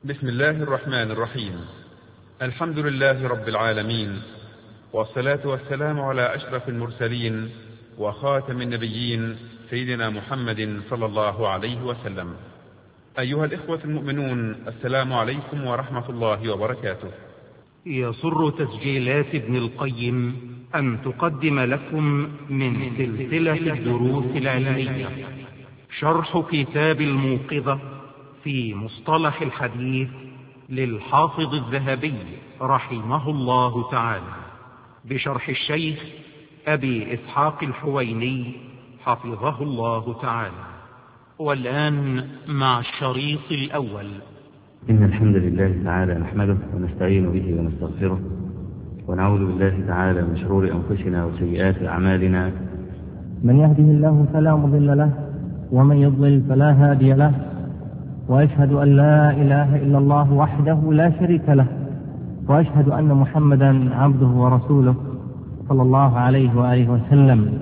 بسم الله الرحمن الرحيم. الحمد لله رب العالمين، والصلاة والسلام على أشرف المرسلين وخاتم النبيين سيدنا محمد صلى الله عليه وسلم. أيها الإخوة المؤمنون، السلام عليكم ورحمة الله وبركاته. يسر تسجيلات ابن القيم أن تقدم لكم من سلسلة الدروس العلمية شرح كتاب الموقظة في مصطلح الحديث للحافظ الذهبي رحمه الله تعالى، بشرح الشيخ أبي إسحاق الحويني حفظه الله تعالى. والآن مع الشريط الأول. إن الحمد لله تعالى نحمده ونستعين به ونستغفره، ونعوذ بالله تعالى من شرور أنفسنا وسيئات أعمالنا. من يهده الله فلا مضل له، ومن يضلل فلا هادي له، وأشهد أن لا إله إلا الله وحده لا شريك له، وأشهد أن محمدا عبده ورسوله صلى الله عليه وآله وسلم.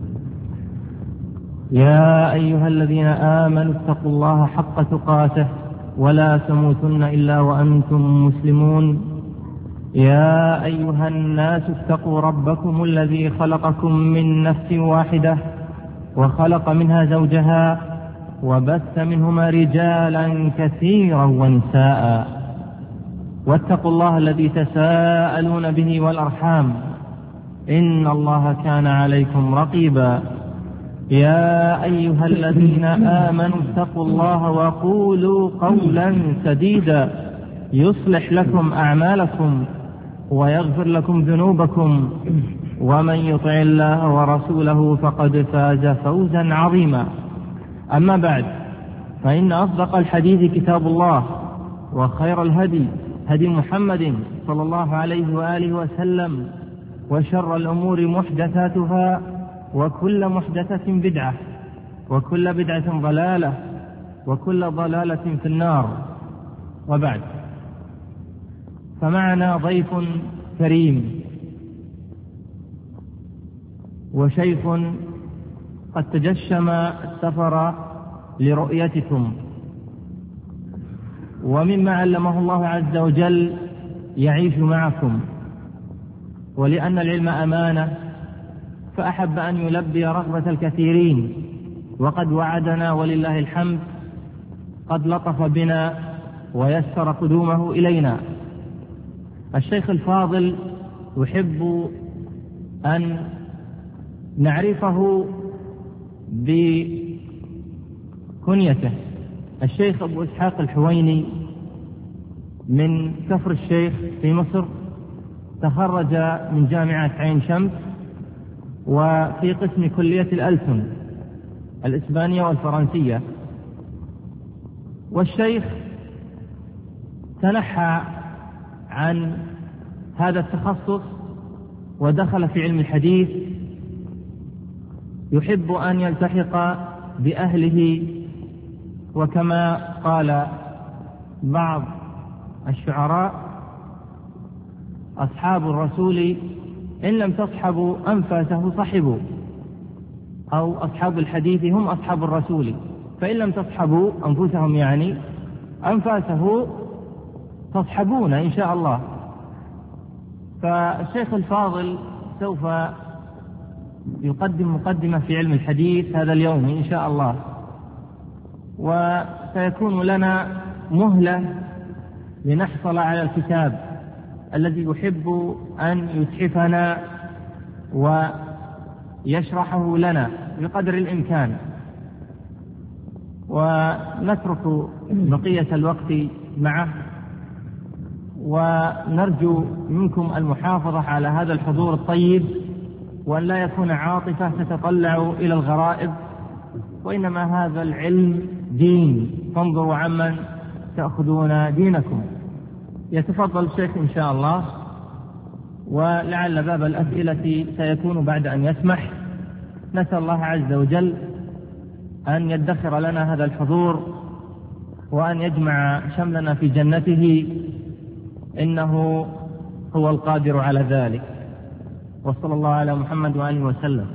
يا أيها الذين آمنوا اتقوا الله حق تقاته ولا تموتن إلا وأنتم مسلمون. يا أيها الناس اتقوا ربكم الذي خلقكم من نفس واحدة وخلق منها زوجها وبث منهما رجالا كثيرا ونساء، واتقوا الله الذي تساءلون به والأرحام إن الله كان عليكم رقيبا. يا أيها الذين آمنوا اتقوا الله وقولوا قولا سديدا يصلح لكم أعمالكم ويغفر لكم ذنوبكم، ومن يطع الله ورسوله فقد فاز فوزا عظيما. أما بعد، فإن أصدق الحديث كتاب الله، وخير الهدي هدي محمد صلى الله عليه وآله وسلم، وشر الأمور محدثاتها، وكل محدثة بدعة، وكل بدعة ضلالة، وكل ضلالة في النار. وبعد، فمعنا ضيف كريم وشيخ قد تجشم السفر لرؤيتكم، ومما علمه الله عز وجل يعيش معكم، ولأن العلم أمانة فأحب أن يلبي رغبة الكثيرين، وقد وعدنا ولله الحمد، قد لطف بنا ويسر قدومه إلينا. الشيخ الفاضل يحب أن نعرفه بكنيته. الشيخ أبو إسحاق الحويني من كفر الشيخ في مصر، تخرج من جامعة عين شمس وفي قسم كلية الألسن الإسبانية والفرنسية. والشيخ تنحى عن هذا التخصص ودخل في علم الحديث، يحب أن يلتحق بأهله، وكما قال بعض الشعراء: أصحاب الرسول إن لم تصحبوا أنفاسه صحبوا، أو أصحاب الحديث هم أصحاب الرسول، فإن لم تصحبوا أنفسهم يعني أنفاسه تصحبون إن شاء الله. فالشيخ الفاضل سوف يقدم مقدمة في علم الحديث هذا اليوم إن شاء الله، وسيكون لنا مهلة لنحصل على الكتاب الذي يحب أن يتحفنا ويشرحه لنا بقدر الإمكان، ونترك بقية الوقت معه، ونرجو منكم المحافظة على هذا الحضور الطيب، وأن لا يكون عاطفة تتطلع إلى الغرائب، وإنما هذا العلم دين، فانظروا عمن تأخذون دينكم. يتفضل الشيخ إن شاء الله، ولعل باب الأسئلة سيكون بعد أن يسمح. نسأل الله عز وجل أن يدخر لنا هذا الحضور، وأن يجمع شملنا في جنته، إنه هو القادر على ذلك. وصلى الله على محمد وآله وسلم.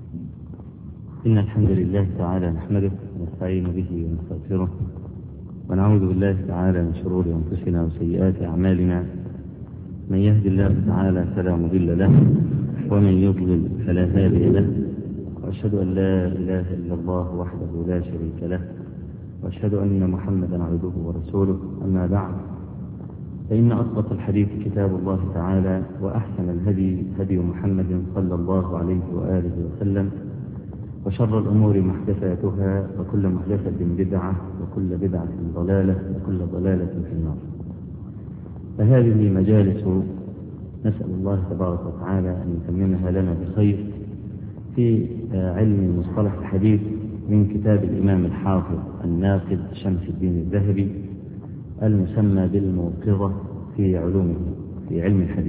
إن الحمد لله تعالى نحمده ونستعين به ونستغفره، ونعوذ بالله تعالى من شرور أنفسنا وسيئات أعمالنا. من يهد الله تعالى فلا مضل له ومن يضلل فلا هادي له، وأشهد أن لا إله إلا الله وحده لا شريك له، وأشهد أن محمدا عبده ورسوله. أما بعد، فإن أصدق الحديث كتاب الله تعالى، وأحسن الهدي هدي محمد صلى الله عليه وآله وسلم، وشر الأمور محدثاتها، وكل محدثة بدعة، وكل بدعة ضلالة، وكل ضلالة في النار. فهذه مجالس نسأل الله تبارك وتعالى أن يتممها لنا بخير في علم مصطلح الحديث من كتاب الإمام الحافظ الناقد شمس الدين الذهبي المسمى بالموقظة في علومه في علم الحديث.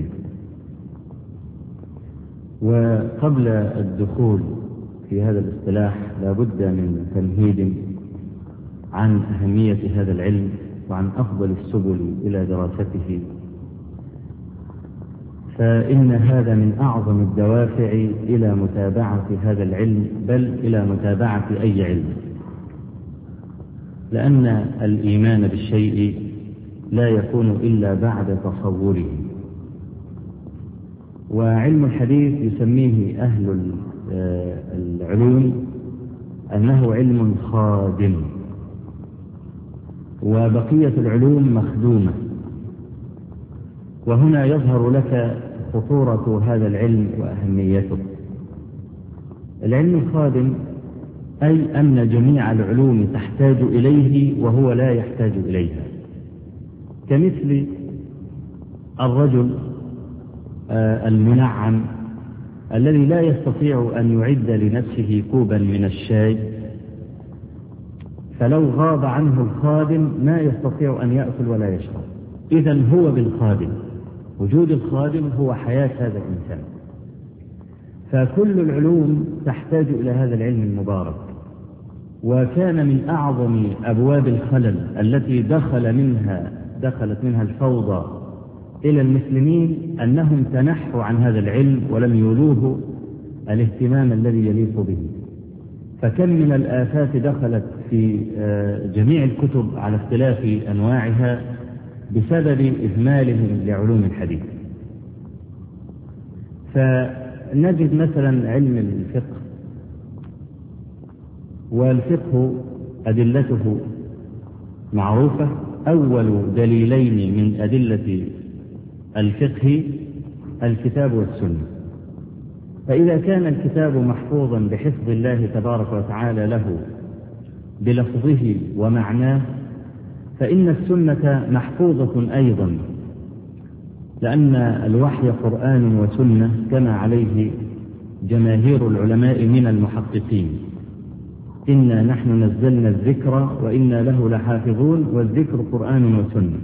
وقبل الدخول في هذا الاصطلاح لا بد من تمهيد عن أهمية هذا العلم وعن أفضل السبل إلى دراسته، فإن هذا من أعظم الدوافع إلى متابعة هذا العلم، بل إلى متابعة أي علم، لأن الإيمان بالشيء لا يكون إلا بعد تصوره. وعلم الحديث يسميه أهل العلوم أنه علم خادم، وبقية العلوم مخدومة. وهنا يظهر لك خطورة هذا العلم وأهميته. العلم الخادم أي أن جميع العلوم تحتاج إليه وهو لا يحتاج إليها، كمثل الرجل المنعم الذي لا يستطيع أن يعد لنفسه كوبا من الشاي، فلو غاب عنه الخادم ما يستطيع أن يأكل ولا يشرب. إذن هو بالخادم، وجود الخادم هو حياة هذا الإنسان. فكل العلوم تحتاج إلى هذا العلم المبارك. وكان من أعظم أبواب الخلل التي دخلت منها الفوضى إلى المسلمين أنهم تنحوا عن هذا العلم ولم يولوه الاهتمام الذي يليق به. فكم من الآفات دخلت في جميع الكتب على اختلاف أنواعها بسبب إهمالهم لعلوم الحديث. فنجد مثلا علم الفقه، والفقه أدلته معروفة. أول دليلين من أدلة الفقه الكتاب والسنة. فإذا كان الكتاب محفوظا بحفظ الله تبارك وتعالى له بلفظه ومعناه، فإن السنة محفوظة أيضا، لأن الوحي قرآن وسنة كما عليه جماهير العلماء من المحققين. إنا نحن نزلنا الذكر وإنا له لحافظون، والذكر قرآن وسنة.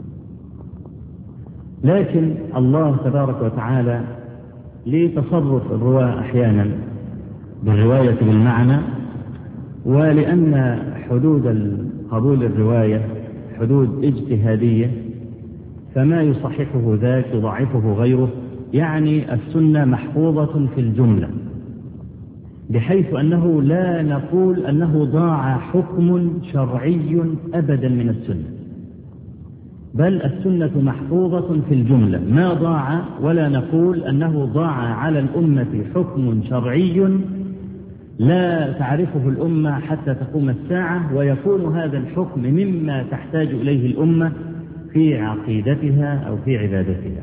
لكن الله تبارك وتعالى لتصرف الرواة أحيانا بالرواية بالمعنى، ولأن حدود قبول الرواية حدود اجتهادية، فما يصححه ذاك يضعفه غيره. يعني السنة محفوظة في الجملة، بحيث أنه لا نقول أنه ضاع حكم شرعي أبدا من السنة، بل السنة محفوظة في الجملة ما ضاع، ولا نقول أنه ضاع على الأمة حكم شرعي لا تعرفه الأمة حتى تقوم الساعة، ويكون هذا الحكم مما تحتاج إليه الأمة في عقيدتها أو في عبادتها.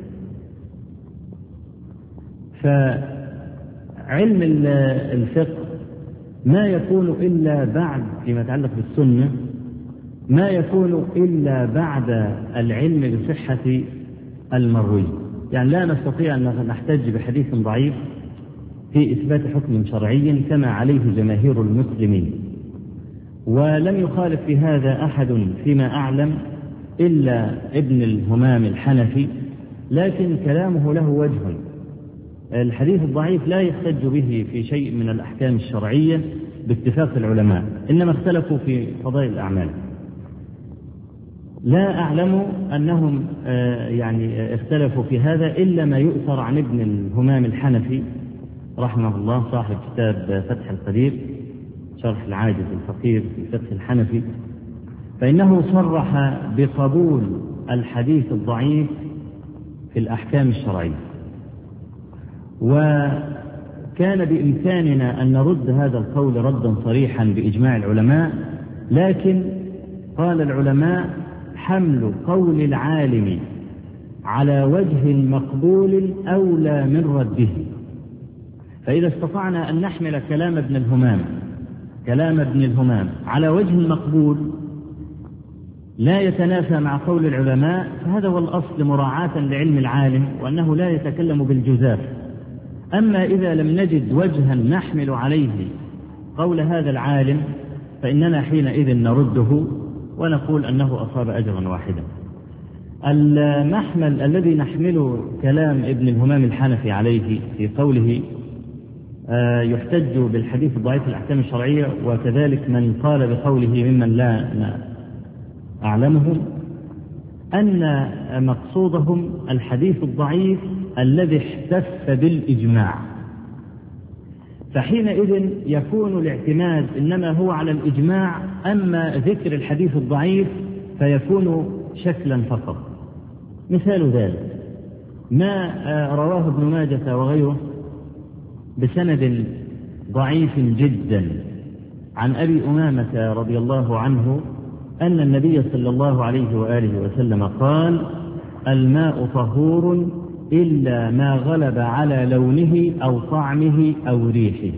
فعلم الفقه ما يكون إلا بعد، فيما يتعلق بالسنة، ما يكون إلا بعد العلم بصحة المروي. يعني لا نستطيع أن نحتج بحديث ضعيف في إثبات حكم شرعي كما عليه جماهير المسلمين، ولم يخالف في هذا أحد فيما أعلم إلا ابن الهمام الحنفي، لكن كلامه له وجه. الحديث الضعيف لا يحتج به في شيء من الأحكام الشرعية باتفاق العلماء، إنما اختلفوا في فضائل الأعمال. لا أعلم أنهم يعني اختلفوا في هذا إلا ما يؤثر عن ابن الهمام الحنفي رحمه الله، صاحب كتاب فتح القدير شرح العاجز الفقير في فقه الحنفي. فإنه صرح بقبول الحديث الضعيف في الأحكام الشرعية، وكان بإمكاننا أن نرد هذا القول ردا صريحا بإجماع العلماء، لكن قال العلماء: حمل قول العالم على وجه مقبول أولى من رده. فإذا استطعنا أن نحمل كلام ابن الهمام على وجه مقبول لا يتنافى مع قول العلماء، فهذا هو الأصل مراعاة لعلم العالم وأنه لا يتكلم بالجزاف. أما إذا لم نجد وجها نحمل عليه قول هذا العالم فإننا حينئذ نرده ونقول أنه أصاب أجرا واحدا. المحمل الذي نحمل كلام ابن الهمام الحنفي عليه في قوله يحتج بالحديث الضعيف في الأحكام الشرعية، وكذلك من قال بقوله ممن لا أعلمهم، أن مقصودهم الحديث الضعيف الذي احتف بالإجماع، فحينئذ يكون الاعتماد إنما هو على الإجماع، أما ذكر الحديث الضعيف فيكون شكلا فقط. مثال ذلك ما رواه ابن ماجه وغيره بسند ضعيف جدا عن أبي أمامة رضي الله عنه أن النبي صلى الله عليه وآله وسلم قال: الماء طهور إلا ما غلب على لونه أو طعمه أو ريحه.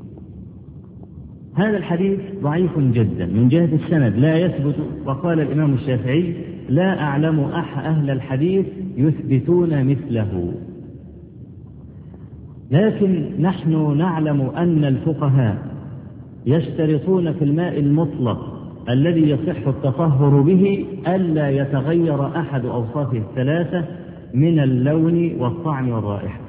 هذا الحديث ضعيف جدا من جهة السند لا يثبت، وقال الإمام الشافعي: لا أعلم أهل الحديث يثبتون مثله. لكن نحن نعلم أن الفقهاء يشترطون في الماء المطلق الذي يصح التطهر به ألا يتغير أحد أوصافه الثلاثة من اللون والطعم والرائحة.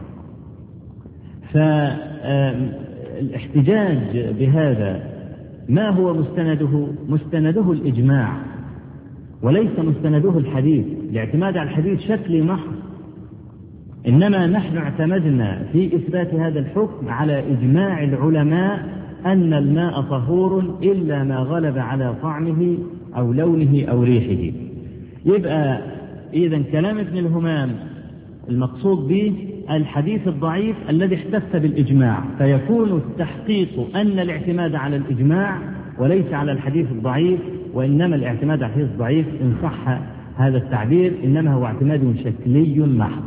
فالاحتجاج بهذا ما هو مستنده الإجماع وليس مستنده الحديث. الاعتماد على الحديث شكل محض، إنما نحن اعتمدنا في إثبات هذا الحكم على إجماع العلماء أن الماء طهور إلا ما غلب على طعمه أو لونه أو ريحه. يبقى إذن كلام ابن الهمام المقصود به الحديث الضعيف الذي احتف بالإجماع، فيكون التحقيق أن الاعتماد على الإجماع وليس على الحديث الضعيف، وإنما الاعتماد على الحديث الضعيف إن صح هذا التعبير إنما هو اعتماد شكلي محض.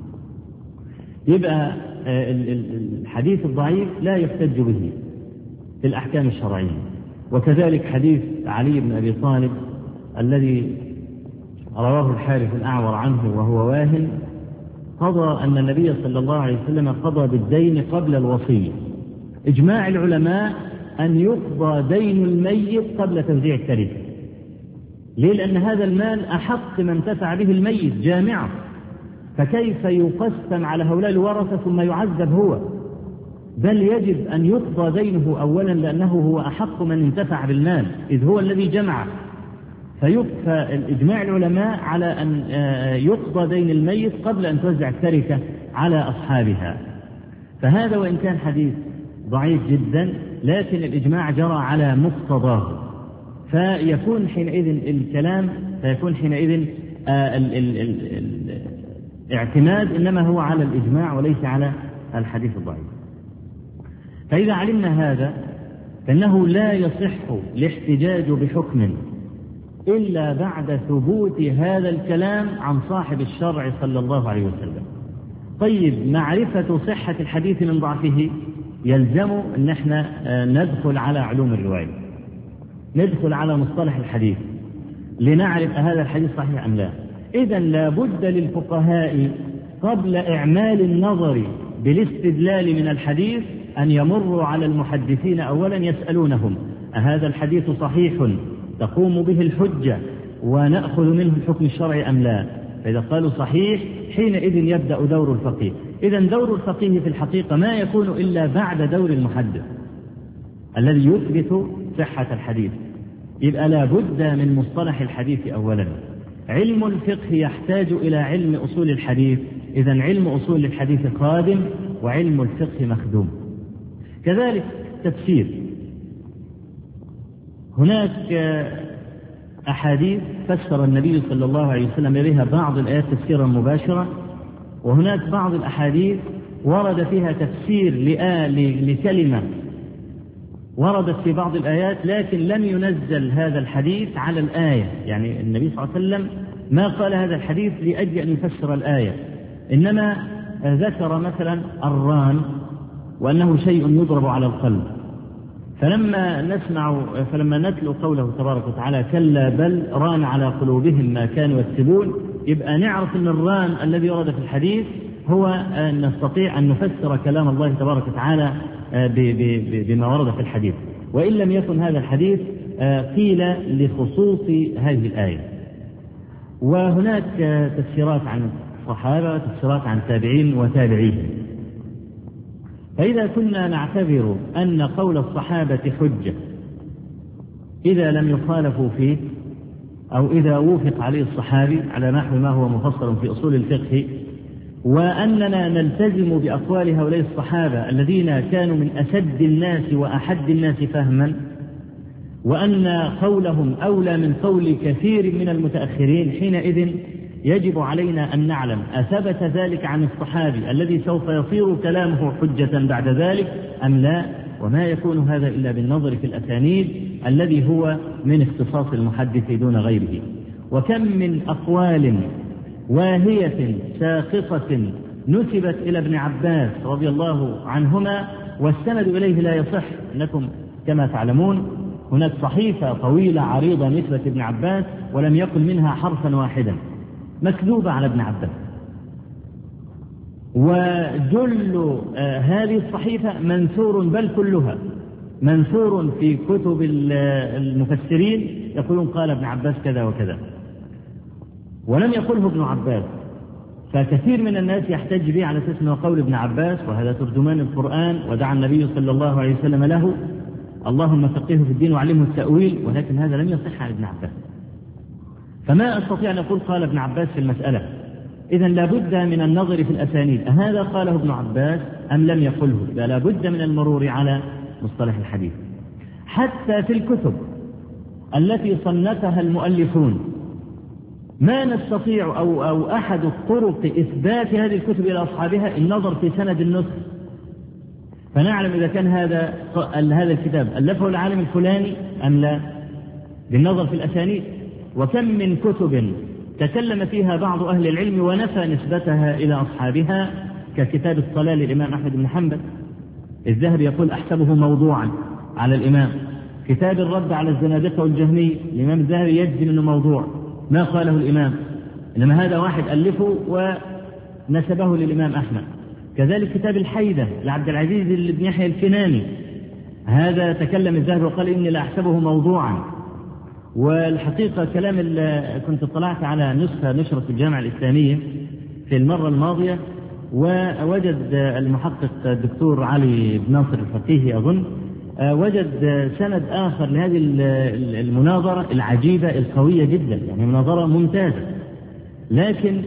يبقى الحديث الضعيف لا يحتج به في الأحكام الشرعية. وكذلك حديث علي بن أبي طالب الذي رواه الحارث الأعور عنه وهو واهن، قضى أن النبي صلى الله عليه وسلم قضى بالدين قبل الوصية. إجماع العلماء أن يقضى دين الميت قبل توزيع التركة. ليه؟ لأن هذا المال أحق من انتفع به الميت جامعة، فكيف يقسم على هؤلاء الورثة ثم يعذب هو؟ بل يجب أن يقضى دينه أولا لأنه هو أحق من انتفع بالمال إذ هو الذي جمعه. فإجماع العلماء على أن يقضى دين الميت قبل أن توزع التركة على أصحابها. فهذا وإن كان حديث ضعيف جدا لكن الإجماع جرى على مقتضاه، فيكون حينئذ الاعتماد إنما هو على الإجماع وليس على الحديث الضعيف. فإذا علمنا هذا فإنه لا يصح الاحتجاج بحكم إلا بعد ثبوت هذا الكلام عن صاحب الشرع صلى الله عليه وسلم. طيب، معرفة صحة الحديث من ضعفه يلزم أن احنا ندخل على علوم الرواية، ندخل على مصطلح الحديث لنعرف هذا الحديث صحيح أم لا. إذن لا بد للفقهاء قبل إعمال النظر بالاستدلال من الحديث أن يمروا على المحدثين أولا يسألونهم: أهذا الحديث صحيح تقوم به الحجة ونأخذ منه الحكم الشرعي أم لا؟ فإذا قالوا صحيح حينئذ يبدأ دور الفقيه. إذن دور الفقيه في الحقيقة ما يكون إلا بعد دور المحدث الذي يثبت صحة الحديث. يبقى لا بد من مصطلح الحديث أولا. علم الفقه يحتاج إلى علم أصول الحديث، إذن علم أصول الحديث قادم وعلم الفقه مخدوم. كذلك تفسير، هناك أحاديث فسر النبي صلى الله عليه وسلم بها بعض الآيات تفسيرا مباشرا، وهناك بعض الأحاديث ورد فيها تفسير لكلمة وردت في بعض الآيات، لكن لم ينزل هذا الحديث على الآية. يعني النبي صلى الله عليه وسلم ما قال هذا الحديث لأجل أن يفسر الآية، إنما ذكر مثلا الران وأنه شيء يضرب على القلب، فلما نتلو قوله تبارك وتعالى كلا بل ران على قلوبهم ما كانوا يكسبون، يبقى نعرف أن الران الذي ورد في الحديث هو أن نستطيع أن نفسر كلام الله تبارك وتعالى بما ورد في الحديث، وإن لم يكن هذا الحديث قيل لخصوص هذه الآية. وهناك تفسيرات عن الصحابة وتفسيرات عن التابعين وتابعيهم. فإذا كنا نعتبر أن قول الصحابة حجة إذا لم يخالفوا فيه، أو إذا وافق عليه الصحابي على نحو ما هو مفصل في أصول الفقه، وأننا نلتزم بأقوال هؤلاء الصحابة الذين كانوا من أسد الناس وأحد الناس فهما، وأن قولهم أولى من قول كثير من المتأخرين، حينئذ يجب علينا أن نعلم أثبت ذلك عن الصحابي الذي سوف يصير كلامه حجة بعد ذلك أم لا، وما يكون هذا إلا بالنظر في الأسانيد الذي هو من اختصاص المحدث دون غيره. وكم من أقوال واهية ساقطة نسبت إلى ابن عباس رضي الله عنهما والسند إليه لا يصح. أنكم كما تعلمون هناك صحيفة طويلة عريضة نسبة ابن عباس ولم يقل منها حرفا واحدا، مكذوبة على ابن عباس. وجل هذه الصحيفة منثور، بل كلها منثور في كتب المفسرين، يقولون قال ابن عباس كذا وكذا، ولم يقله ابن عباس. فكثير من الناس يحتج به على أساس أنه قول ابن عباس، وهذا ترجمان القرآن ودعا النبي صلى الله عليه وسلم له اللهم فقهه في الدين وعلمه التأويل، ولكن هذا لم يصح عن ابن عباس. فما أستطيع أن أقول قال ابن عباس في المسألة. إذن لابد من النظر في الأسانيد، أهذا قاله ابن عباس أم لم يقله؟ لابد من المرور على مصطلح الحديث. حتى في الكتب التي صنفها المؤلفون ما نستطيع أو أحد الطرق إثبات هذه الكتب إلى أصحابها النظر في سند النسخ، فنعلم إذا كان هذا الكتاب ألفه العالم الفلاني أم لا بالنظر في الأسانيد. وكم من كتب تكلم فيها بعض أهل العلم ونفى نسبتها إلى أصحابها، ككتاب الصلاة للإمام أحمد بن حنبل، الذهبي يقول أحسبه موضوعا على الإمام. كتاب الرد على الزنادقة والجهمية الإمام الذهبي يجزم أنه موضوع ما قاله الإمام، إنما هذا واحد ألفه ونسبه للإمام أحمد. كذلك كتاب الحيدة لعبد العزيز بن يحيى الكناني، هذا تكلم الذهبي وقال إني لا أحسبه موضوعا. والحقيقة كلام كنت اطلعت على نسخة نشرة الجامعة الإسلامية في المرة الماضية، ووجد المحقق الدكتور علي بن ناصر الفقيهي أظن وجد سند آخر لهذه المناظرة العجيبة القوية جدا، يعني مناظرة ممتازة، لكن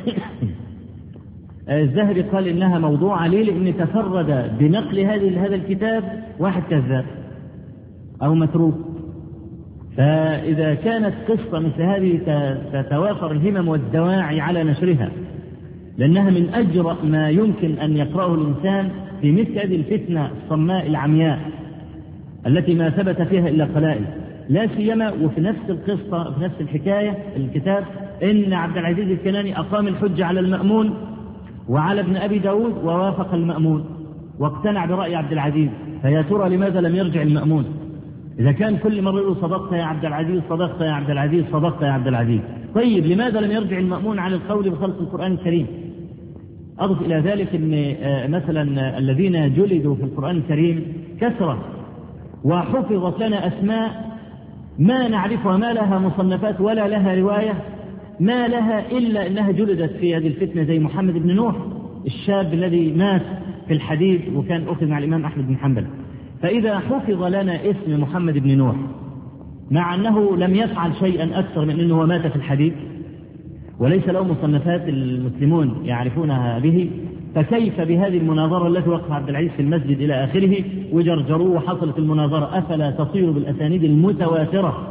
الذهبي قال إنها موضوعة. ليه؟ لأن تفرد بنقل هذا الكتاب واحد كذاب أو متروك. فإذا كانت قصة مثل هذه تتوافر الهمم والدواعي على نشرها، لأنها من أجرأ ما يمكن أن يقرأه الإنسان في مثل هذه الفتنة الصماء العمياء التي ما ثبت فيها إلا قلائل، لا سيما وفي نفس القصة في نفس الحكاية الكتاب إن عبد العزيز الكناني أقام الحجة على المأمون وعلى ابن أبي داود ووافق المأمون واقتنع برأي عبد العزيز. فيا ترى لماذا لم يرجع المأمون؟ إذا كان كل مرة يقول صدقت يا عبد العزيز، صدقت يا عبد العزيز، صدقت يا عبد العزيز، طيب لماذا لم يرجع المأمون على القول بخلق القرآن الكريم؟ أضف إلى ذلك أن مثلا الذين جلدوا في القرآن الكريم كثرة، وحفظت لنا أسماء ما نعرفها، ما لها مصنفات ولا لها رواية، ما لها إلا أنها جلدت في هذه الفتنة، زي محمد بن نوح الشاب الذي مات في الحديث وكان أخذ مع الإمام أحمد بن حنبل. فإذا حفظ لنا اسم محمد بن نوح مع أنه لم يفعل شيئا أكثر من أنه مات في الحديث وليس له مصنفات المسلمون يعرفونها به، فكيف بهذه المناظرة التي وقف عبد العزيز في المسجد إلى آخره وجرجروه وحصلت المناظرة؟ أفلا تصير بالأسانيد المتواترة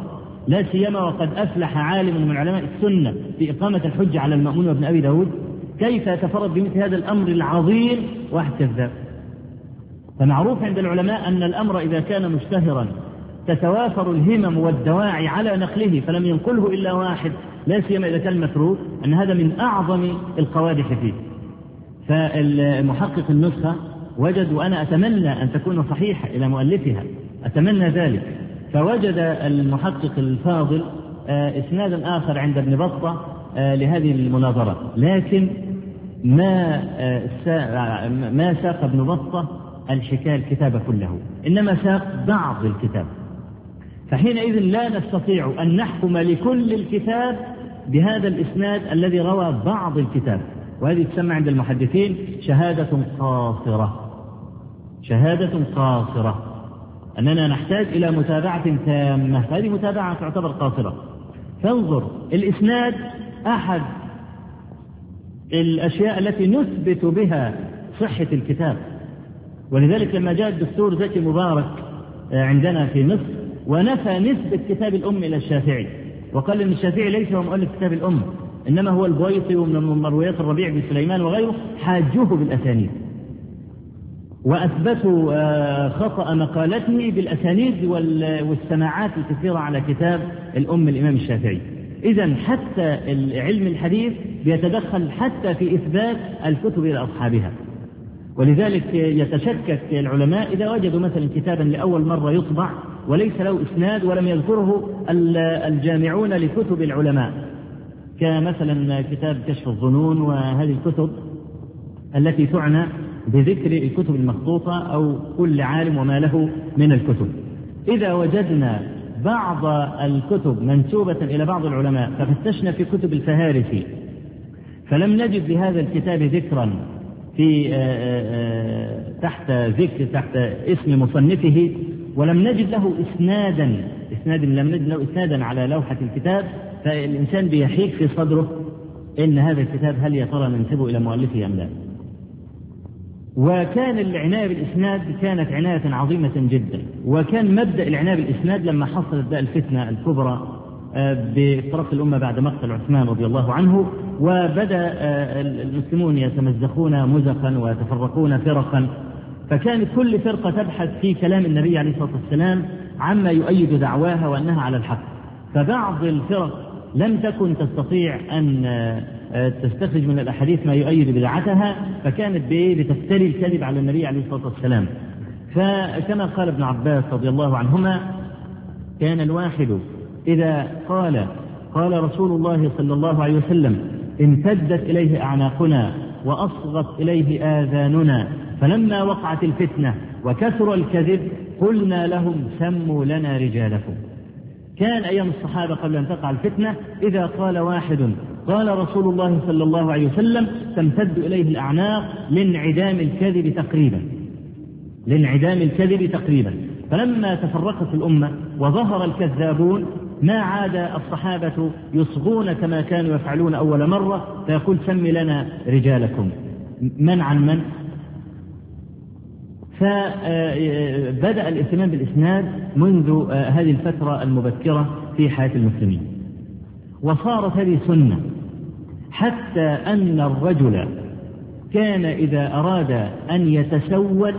لا سيما وقد أفلح عالم من علماء السنة في إقامة الحجة على المأمون وابن أبي داود، كيف يتفرد بمثل هذا الأمر العظيم واحد كذاب؟ فمعروف عند العلماء أن الأمر إذا كان مشتهرا تتوافر الهمم والدواعي على نقله فلم ينقله إلا واحد، لا سيما إذا كان مفروض، أن هذا من أعظم القوادح فيه. فالمحقق النسخة وجد، وأنا أتمنى أن تكون صحيحة إلى مؤلفها، أتمنى ذلك، فوجد المحقق الفاضل إسنادا آخر عند ابن بطة لهذه المناظرة، لكن ما ساق ابن بطة الحكاية الكتاب كله، إنما ساق بعض الكتاب. فحينئذ لا نستطيع أن نحكم لكل الكتاب بهذا الإسناد الذي روى بعض الكتاب، وهذه تسمى عند المحدثين شهادة قاصرة. شهادة قاصرة، أننا نحتاج إلى متابعة تامة، هذه متابعة تعتبر قاصرة. فانظر، الإسناد أحد الأشياء التي نثبت بها صحة الكتاب، ولذلك لما جاء الدكتور زكي مبارك عندنا في مصر ونفى نسبة كتاب الأم إلى الشافعي، وقال إن الشافعي ليس هو مؤلف كتاب الأم، إنما هو البويطي ومن مرويات الربيع بن سليمان وغيره، حاجوه بالأسانيد وأثبتوا خطأ مقالته بالأسانيد والسماعات الكثيرة على كتاب الأم الإمام الشافعي. إذن حتى علم الحديث بيتدخل حتى في إثبات الكتب إلى أصحابها، ولذلك يتشكك العلماء إذا وجدوا مثلا كتابا لأول مرة يطبع وليس له إسناد ولم يذكره الجامعون لكتب العلماء، كمثلا كتاب كشف الظنون وهذه الكتب التي تعنى بذكر الكتب المخطوطة أو كل عالم وما له من الكتب. إذا وجدنا بعض الكتب منسوبة إلى بعض العلماء ففتشنا في كتب الفهارسي فلم نجد لهذا الكتاب ذكرا في تحت اسم مصنفه، ولم نجد له لم نجد له إسنادا على لوحة الكتاب، فالإنسان بيحيك في صدره إن هذا الكتاب هل يا ترى ننسبه إلى مؤلفه أم لا. وكان العناية بالإسناد كانت عناية عظيمة جدا، وكان مبدأ العناية بالإسناد لما حصلت بقى الفتنة الكبرى بافتراق الأمة بعد مقتل عثمان رضي الله عنه، وبدأ المسلمون يتمزقون مزقا ويتفرقون فرقا، فكانت كل فرقة تبحث في كلام النبي عليه الصلاة والسلام عما يؤيد دعواها وأنها على الحق. فبعض الفرق لم تكن تستطيع أن تستخرج من الأحاديث ما يؤيد بدعتها، فكانت بتفتري الكذب على النبي عليه الصلاة والسلام. فكما قال ابن عباس رضي الله عنهما: كان الواحد إذا قال رسول الله صلى الله عليه وسلم امتدت إليه أعناقنا وأصغت إليه آذاننا، فلما وقعت الفتنة وكثر الكذب قلنا لهم سموا لنا رجالكم. كان أيام الصحابة قبل أن تقع الفتنة إذا قال واحد قال رسول الله صلى الله عليه وسلم تمتد إليه الأعناق لانعدام الكذب تقريبا. فلما تفرقت الأمة وظهر الكذابون ما عاد الصحابة يصغون كما كانوا يفعلون أول مرة، فيقول سم لنا رجالكم من عن من. فبدأ الاهتمام بالإسناد منذ هذه الفترة المبكرة في حياة المسلمين، وصارت هذه سنة، حتى أن الرجل كان إذا أراد أن يتسول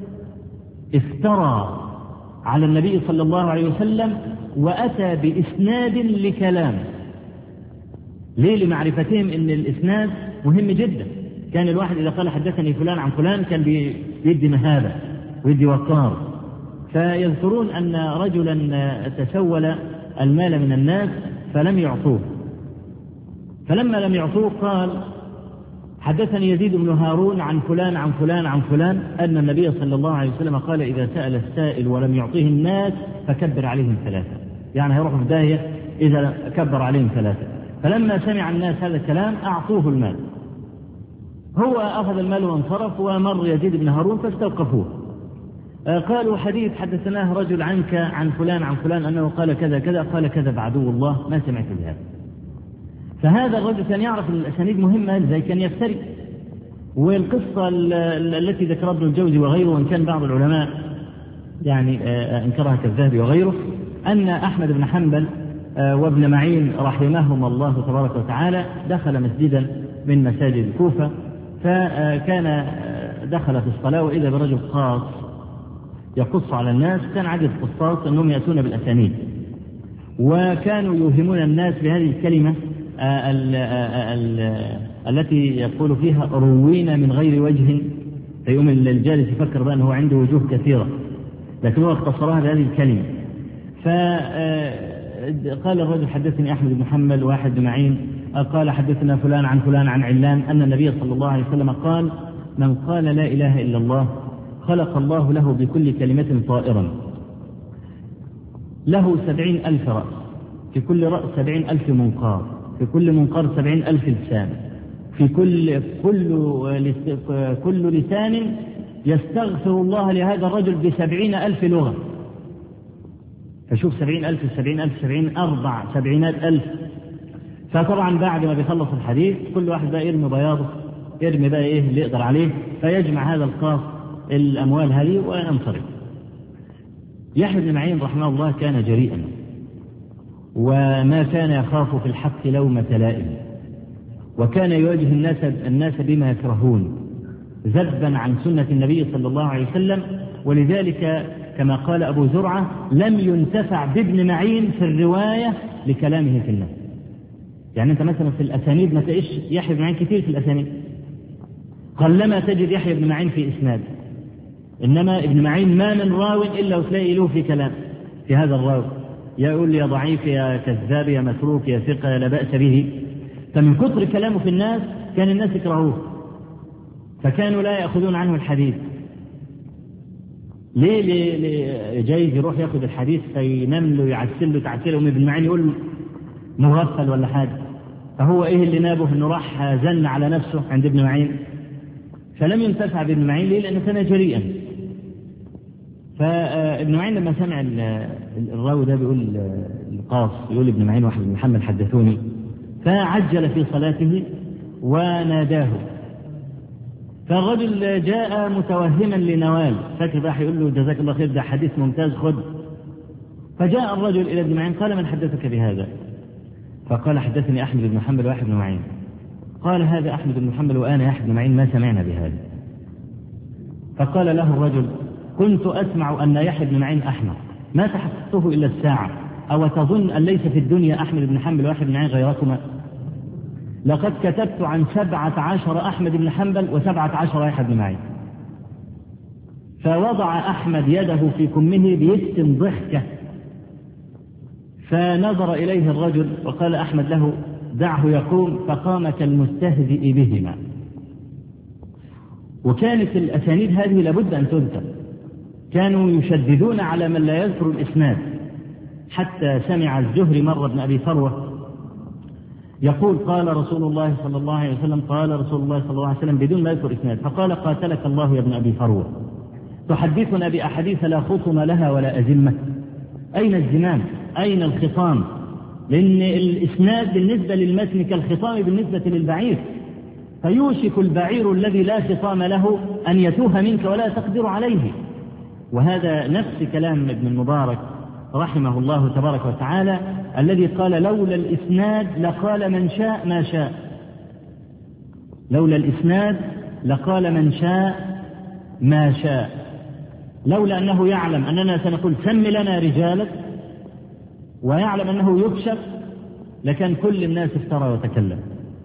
افترى على النبي صلى الله عليه وسلم وأتى بإسناد لكلام. ليه؟ لمعرفتهم أن الإسناد مهم جدا. كان الواحد إذا قال حدثني فلان عن فلان كان بيدي مهابة ويدي وقار. فيذكرون أن رجلا تسول المال من الناس فلم يعطوه، فلما لم يعطوه قال حدثني يزيد بن هارون عن فلان عن فلان عن فلان أن النبي صلى الله عليه وسلم قال إذا سأل السائل ولم يعطيه الناس فكبر عليهم 3، يعني هيروحوا في داهية إذا كبر عليهم 3. فلما سمع الناس هذا الكلام أعطوه المال، هو أخذ المال وانصرف، ومر يزيد بن هارون فاستوقفوه. قالوا حديث حدثناه رجل عنك عن فلان عن فلان أنه قال كذا كذا، قال كذا عدو الله ما سمعت بهذا. فهذا الرجل كان يعرف أن الأسانيد مهمة زي كان يفتري. والقصة التي ذكرها ابن الجوزي وغيره، وإن كان بعض العلماء يعني أنكرها كالذهبي وغيره، أن أحمد بن حنبل وابن معين رحمهم الله تبارك وتعالى دخل مسجدا من مساجد الكوفة، فكان دخل في الصلاة وإذا برجل خاص يقص على الناس. كان عدد القصاص أنهم يأتون بالأسانيد، وكانوا يوهمون الناس بهذه الكلمة التي يقول فيها روينا من غير وجه، فيؤمن الجالس يفكر بأنه عنده وجوه كثيرة، لكن هو اختصرها بهذه الكلمة. فقال الرجل حدثني أحمد بن محمد واحد بن معين قال حدثنا فلان عن فلان عن علان أن النبي صلى الله عليه وسلم قال من قال لا إله إلا الله خلق الله له بكل كلمة طائرا له 70,000 رأس، في كل رأس 70,000 منقار، في كل منقار 70,000 لسان، في كل لسان يستغفر الله لهذا الرجل ب70,000 لغة. فشوف 70,000 70,000 70 أربع 70,000. فطبعا بعد ما بيخلص الحديث كل واحد بقى يرمي بياضه، يرمي بقى ايه اللي يقدر عليه، فيجمع هذا القاص الأموال هذه وينصرف. يحيى بن معين رحمه الله كان جريئا، وما كان يخاف في الحق لومة لائم، وكان يواجه الناس بما يكرهون ذبا عن سنة النبي صلى الله عليه وسلم. ولذلك كما قال أبو زرعة لم ينتفع بابن معين في الرواية لكلامه في الناس. يعني أنت مثلا في الأسانيد ما تلاقيش يحيى بن معين كثير في الأسانيد، قلما تجد يحيى بن معين في إسناد، إنما ابن معين ما من راو إلا وتلاقي له في كلام في هذا الراو، يقول يا ضعيف يا كذاب يا متروك يا ثقة يا لا بأس به. فمن كثر كلامه في الناس كان الناس يكرهوه، فكانوا لا يأخذون عنه الحديث. ليه جايز يروح يأخذ الحديث فينام له يعسل له تعسله، وابن معين يقول مغفل ولا حاجة، فهو إيه اللي نابه إنه راح زن على نفسه عند ابن معين، فلم ينتفع بابن معين. ليه؟ لأنه كان جريئا. فابن معين لما سمع الراوي ده بيقول القاص يقول ابن معين واحد بن محمد حدثوني، فعجل في صلاته وناداه. فالرجل جاء متوهما لنوال، فاكر بقى يقول له جزاك الله خير ده حديث ممتاز خذ. فجاء الرجل إلى ابن معين قال من حدثك بهذا؟ فقال حدثني أحمد بن محمد واحد بن معين. قال هذا أحمد بن محمد وأنا يا أحمد بن معين ما سمعنا بهذا. فقال له الرجل كنت أسمع أن يحيى بن معين أحمق، ما تحققته إلا الساعة، أو تظن أن ليس في الدنيا أحمد بن حنبل واحد بن معين غيركما؟ لقد كتبت عن 17 أحمد بن حنبل و17 يحيى بن معين. فوضع أحمد يده في كمه بيبتم ضحكة، فنظر إليه الرجل وقال أحمد له دعه يقوم، فقام كالمستهزئ بهما. وكانت الأسانيد هذه لابد أن تذكر، كانوا يشددون على من لا يذكر الإسناد، حتى سمع الزهري مرة بن أبي فروة يقول قال رسول الله صلى الله عليه وسلم قال رسول الله صلى الله عليه وسلم بدون ما يذكر إسناد، فقال قاتلك الله يا ابن أبي فروة تحدثنا بأحاديث لا خصم لها ولا أزمة. أين الزمام؟ أين الخصام؟ لأن الإسناد بالنسبة للمتن كالخصام بالنسبة للبعير، فيوشك البعير الذي لا خصام له أن يتوه منك ولا تقدر عليه. وهذا نفس كلام ابن المبارك رحمه الله تبارك وتعالى الذي قال لولا الإسناد لقال من شاء ما شاء، لولا الإسناد لقال من شاء ما شاء، لولا أنه يعلم أننا سنقول سم لنا رجالك ويعلم أنه يكشف لكان كل الناس افترى وتكلم.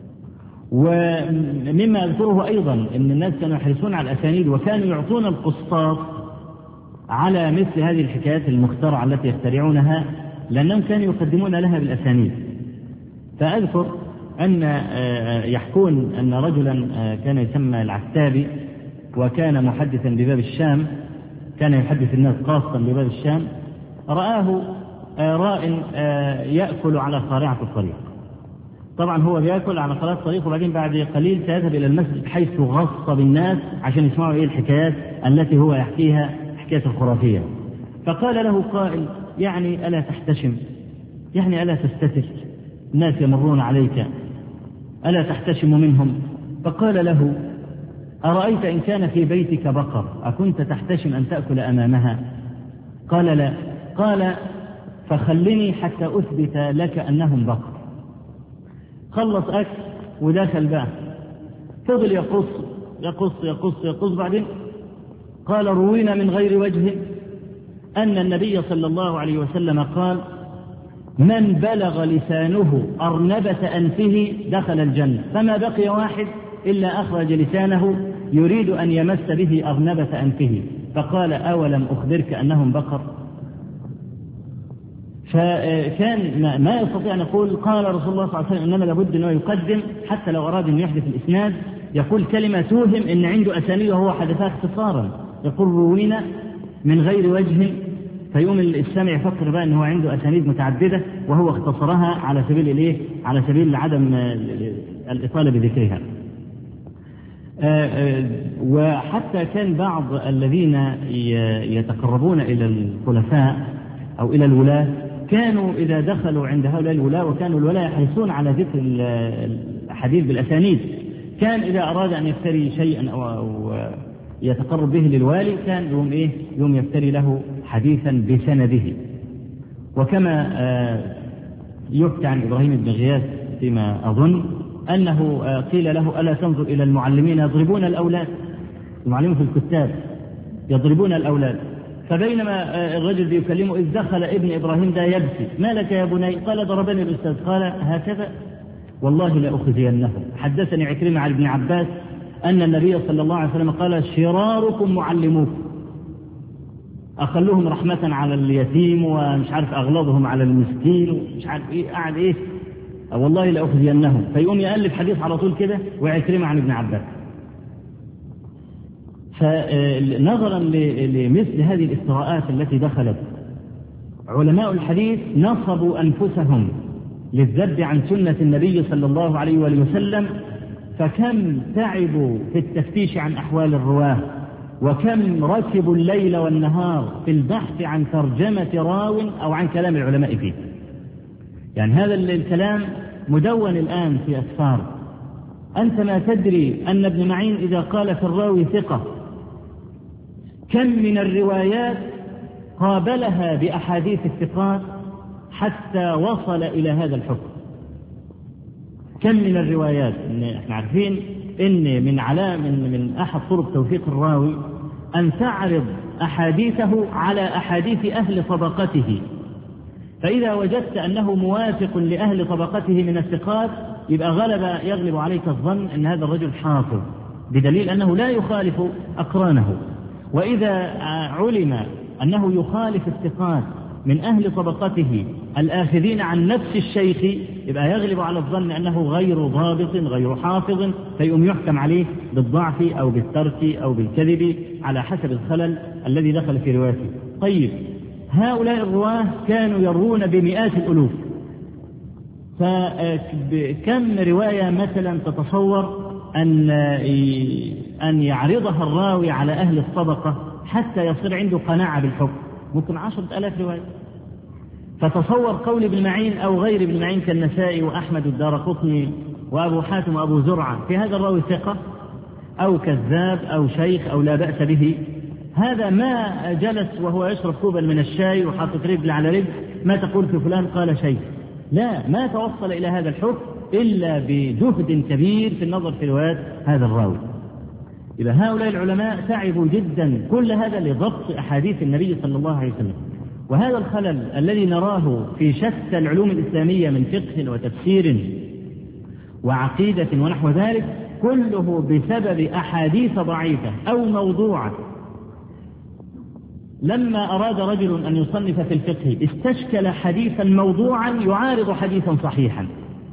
ومما أذكره أيضا أن الناس كانوا يحرصون على الأسانيد، وكانوا يعطون القسطاس على مثل هذه الحكايات المخترعة التي يخترعونها، لأنهم كانوا يقدمون لها بالأسانيد. فأذكر أن يحكون أن رجلا كان يسمى العتابي، وكان محدثا بباب الشام، كان يحدث الناس خاصة بباب الشام، رآه راء يأكل على قارعة الطريق. طبعا هو بيأكل على قارعة الطريق، وبعدين بعد قليل سيذهب إلى المسجد حيث غص بالناس عشان يسمعوا إيه الحكايات التي هو يحكيها، حكاية الخرافية. فقال له قائل يعني ألا تحتشم، يعني ألا تستتر، الناس يمرون عليك ألا تحتشم منهم؟ فقال له أرأيت إن كان في بيتك بقر أكنت تحتشم أن تأكل أمامها؟ قال لا. قال فخلني حتى أثبت لك أنهم بقر. خلص أكل ودخل بقى، فضل يقص بعدين قال روينا من غير وجه أن النبي صلى الله عليه وسلم قال من بلغ لسانه أرنبة أنفه دخل الجنة، فما بقي واحد إلا أخرج لسانه يريد أن يمس به أرنبة أنفه، فقال أولم أخبرك أنهم بقر؟ فكان ما يستطيع أن يقول قال رسول الله صلى الله عليه وسلم، إنما لابد أنه يقدم حتى لو أراد أن يحدث الإسناد يقول كلمة توهم إن عنده أسانيد وهو حدثها اختصارا، يقول روينا من غير وجه، فيوم السامع يفكر بقى أنه عنده أسانيد متعددة وهو اختصرها على سبيل الإيه؟ على سبيل عدم الإطالة بذكرها. وحتى كان بعض الذين يتقربون إلى الخلفاء أو إلى الولاة كانوا إذا دخلوا عند هؤلاء الولاة، وكانوا الولاة يحرصون على ذكر الحديث بالأسانيد، كان إذا أراد أن يفتري شيئا أو يتقرب به للوالي كان يوم يفتري له حديثا بسنده. وكما يحكى عن إبراهيم بن غياث فيما أظن أنه قيل له ألا تنظر إلى المعلمين يضربون الأولاد، المعلمين في الكتاب يضربون الأولاد، فبينما الرجل بيكلمه إذ دخل ابن إبراهيم ده يبكي، ما لك يا بني؟ قال ضربني الأستاذ. قال هكذا والله لأخزينه. حدثني عكرمة عن ابن عباس أن النبي صلى الله عليه وسلم قال شراركم معلموكم، أخلوهم رحمة على اليتيم ومش عارف أغلظهم على المسكين ومش عارف إيه، قاعد إيه والله لأخزينهم، فيقوم يألف حديث على طول كده وعكرمة عن ابن عباس. فنظرا لمثل هذه الافتراءات التي دخلت، علماء الحديث نصبوا أنفسهم للذب عن سنة النبي صلى الله عليه وآله وسلم، فكم تعبوا في التفتيش عن أحوال الرواه، وكم ركبوا الليل والنهار في البحث عن ترجمة راو أو عن كلام العلماء فيه. يعني هذا الكلام مدون الآن في أسفار. أنت ما تدري أن ابن معين إذا قال في الراوي ثقة كم من الروايات قابلها بأحاديث الثقات حتى وصل إلى هذا الحكم. كم من الروايات، احنا عارفين ان من احد طرق توثيق الراوي ان تعرض احاديثه على احاديث اهل طبقته، فاذا وجدت انه موافق لاهل طبقته من الثقات يبقى يغلب عليك الظن ان هذا الرجل حافظ، بدليل انه لا يخالف اقرانه. واذا علم انه يخالف الثقات من أهل طبقته الآخذين عن نفس الشيخ يبقى يغلب على الظن أنه غير ضابط غير حافظ، فيقوم يحكم عليه بالضعف أو بالترك أو بالكذب على حسب الخلل الذي دخل في روايته. طيب هؤلاء الرواه كانوا يروون بمئات الألوف، فكم رواية مثلا تتصور أن يعرضها الراوي على أهل الطبقة حتى يصير عنده قناعة بالحكم؟ ممكن 10,000 رواية. فتصور قول ابن معين أو غير ابن معين كالنسائي وأحمد الدارقطني وأبو حاتم وأبو زرعة في هذا الراوي ثقة أو كذاب أو شيخ أو لا بأس به، هذا ما جلس وهو يشرب كوبا من الشاي وحاطط رجل على رجل ما تقول في فلان قال شيء، لا، ما توصل إلى هذا الحكم إلا بجهد كبير في النظر في روايات هذا الراوي. إذا هؤلاء العلماء تعبوا جدا كل هذا لضبط أحاديث النبي صلى الله عليه وسلم. وهذا الخلل الذي نراه في شتى العلوم الإسلامية من فقه وتفسير وعقيدة ونحو ذلك كله بسبب أحاديث ضعيفة أو موضوعة. لما أراد رجل أن يصنف في الفقه استشكل حديثا موضوعا يعارض حديثا صحيحا،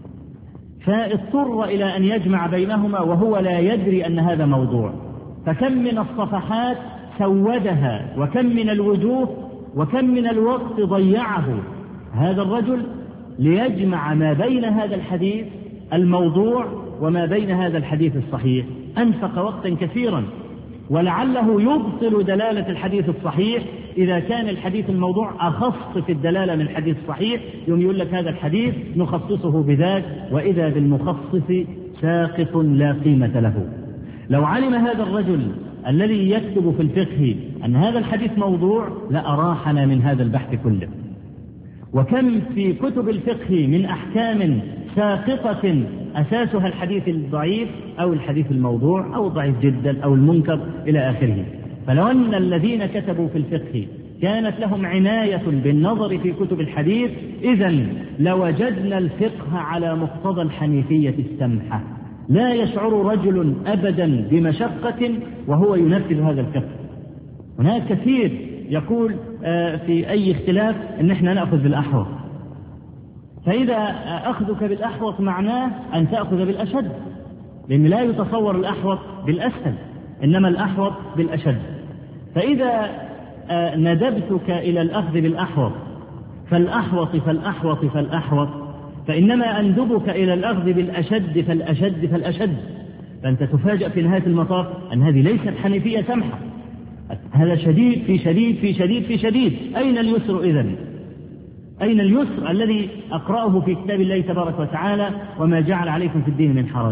فاضطر إلى أن يجمع بينهما وهو لا يدري أن هذا موضوع، فكم من الصفحات سودها وكم من الوجوه وكم من الوقت ضيعه هذا الرجل ليجمع ما بين هذا الحديث الموضوع وما بين هذا الحديث الصحيح. أنفق وقتا كثيرا، ولعله يبطل دلالة الحديث الصحيح إذا كان الحديث الموضوع أخص في الدلالة من الحديث الصحيح، يوم يقول لك هذا الحديث نخصصه بذاك، وإذا بالمخصص ساقط لا قيمة له. لو علم هذا الرجل الذي يكتب في الفقه أن هذا الحديث موضوع لأراحنا من هذا البحث كله. وكم في كتب الفقه من أحكام ساقطة أساسها الحديث الضعيف أو الحديث الموضوع أو الضعيف جدا أو المنكر إلى آخره. فلو أن الذين كتبوا في الفقه كانت لهم عناية بالنظر في كتب الحديث إذن لوجدنا الفقه على مقتضى الحنيفية السمحة، لا يشعر رجل أبدا بمشقة وهو ينفذ هذا الفقه. هناك كثير يقول في أي اختلاف أن احنا نأخذ بالأحوط، فإذا أخذك بالأحوط معناه أن تأخذ بالأشد، لأن لا يتصور الأحوط بالأسهل إنما الأحوط بالأشد. فإذا ندبتك إلى الأخذ بالأحوط فالأحوط فالأحوط فالأحوط، فإنما أندبك إلى الأخذ بالأشد فالأشد فالأشد، فأنت تفاجأ في نهاية المطاف أن هذه ليست حنيفية سمحة، هذا شديد في شديد في شديد في شديد. أين اليسر إذن؟ أين اليسر الذي أقرأه في كتاب الله تبارك وتعالى وما جعل عليكم في الدين من حرج؟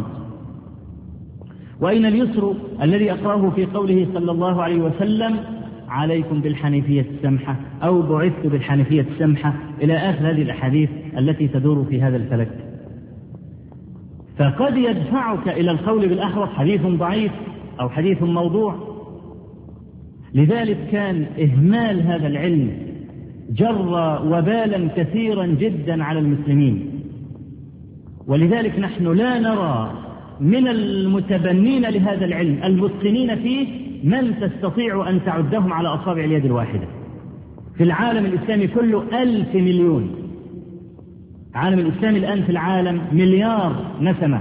وأين اليسر الذي أقرأه في قوله صلى الله عليه وسلم عليكم بالحنيفية السمحة أو بعثت بالحنيفية السمحة إلى آخر هذه الأحاديث التي تدور في هذا الفلك؟ فقد يدفعك إلى القول بالأحوط حديث ضعيف أو حديث موضوع. لذلك كان إهمال هذا العلم جر وبالا كثيرا جدا على المسلمين، ولذلك نحن لا نرى من المتبنين لهذا العلم المتقنين فيه من تستطيع أن تعدهم على أصابع اليد الواحدة. في العالم الإسلامي كله 1000 مليون، العالم الإسلامي الآن في العالم 1 مليار نسمة،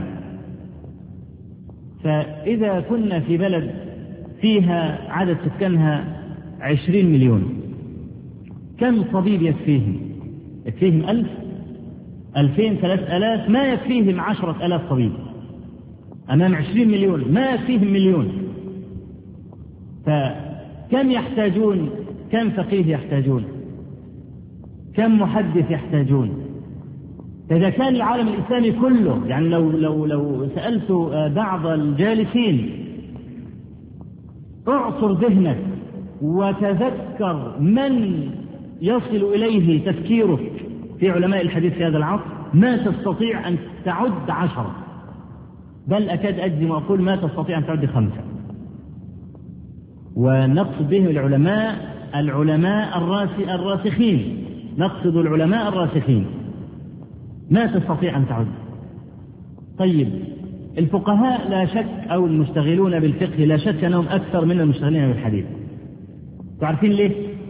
فإذا كنا في بلد فيها عدد سكانها 20 مليون كم طبيب يكفيهم؟ يكفيهم 1000 2000 3000؟ ما يكفيهم 10,000 طبيب أمام 20 مليون، ما يكفيهم مليون. فكم يحتاجون؟ كم فقيه يحتاجون؟ كم محدث يحتاجون؟ إذا كان العالم الإسلامي كله، يعني لو سألت بعض الجالسين اعصر ذهنك وتذكر من يصل إليه تفكيرك في علماء الحديث في هذا العصر، ما تستطيع أن تعد 10، بل أكاد أجزم وأقول ما تستطيع أن تعد 5. ونقصد بهم العلماء الراسخين، نقصد العلماء الراسخين، ما تستطيع أن تعد. طيب الفقهاء لا شك أو المشتغلون بالفقه لا شك أنهم أكثر من المشتغلين بالحديث. تعرفين ليه؟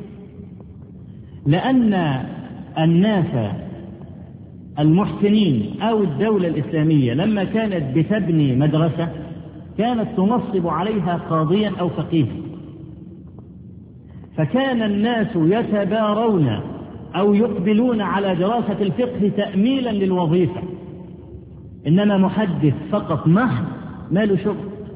لأن الناس المحسنين أو الدولة الإسلامية لما كانت بتبني مدرسة كانت تنصب عليها قاضيا أو فقيها، فكان الناس يتبارون أو يقبلون على دراسة الفقه تأميلا للوظيفة، إنما محدث فقط محض ما له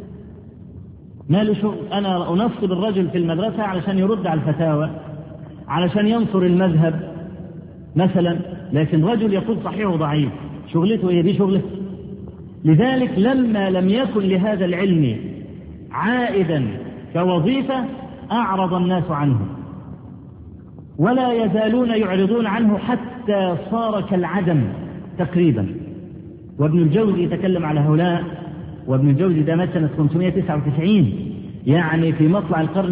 شغل. أنا أنصب الرجل في المدرسة علشان يرد على الفتاوى، علشان ينصر المذهب مثلا، لكن رجل يقول صحيح وضعيف، شغلته هي دي شغله. لذلك لما لم يكن لهذا العلم عائدا كوظيفة أعرض الناس عنه، ولا يزالون يعرضون عنه حتى صار كالعدم تقريبا. وابن الجوزي يتكلم على هؤلاء، وابن الجوزي ده مات سنة 599، يعني في مطلع القرن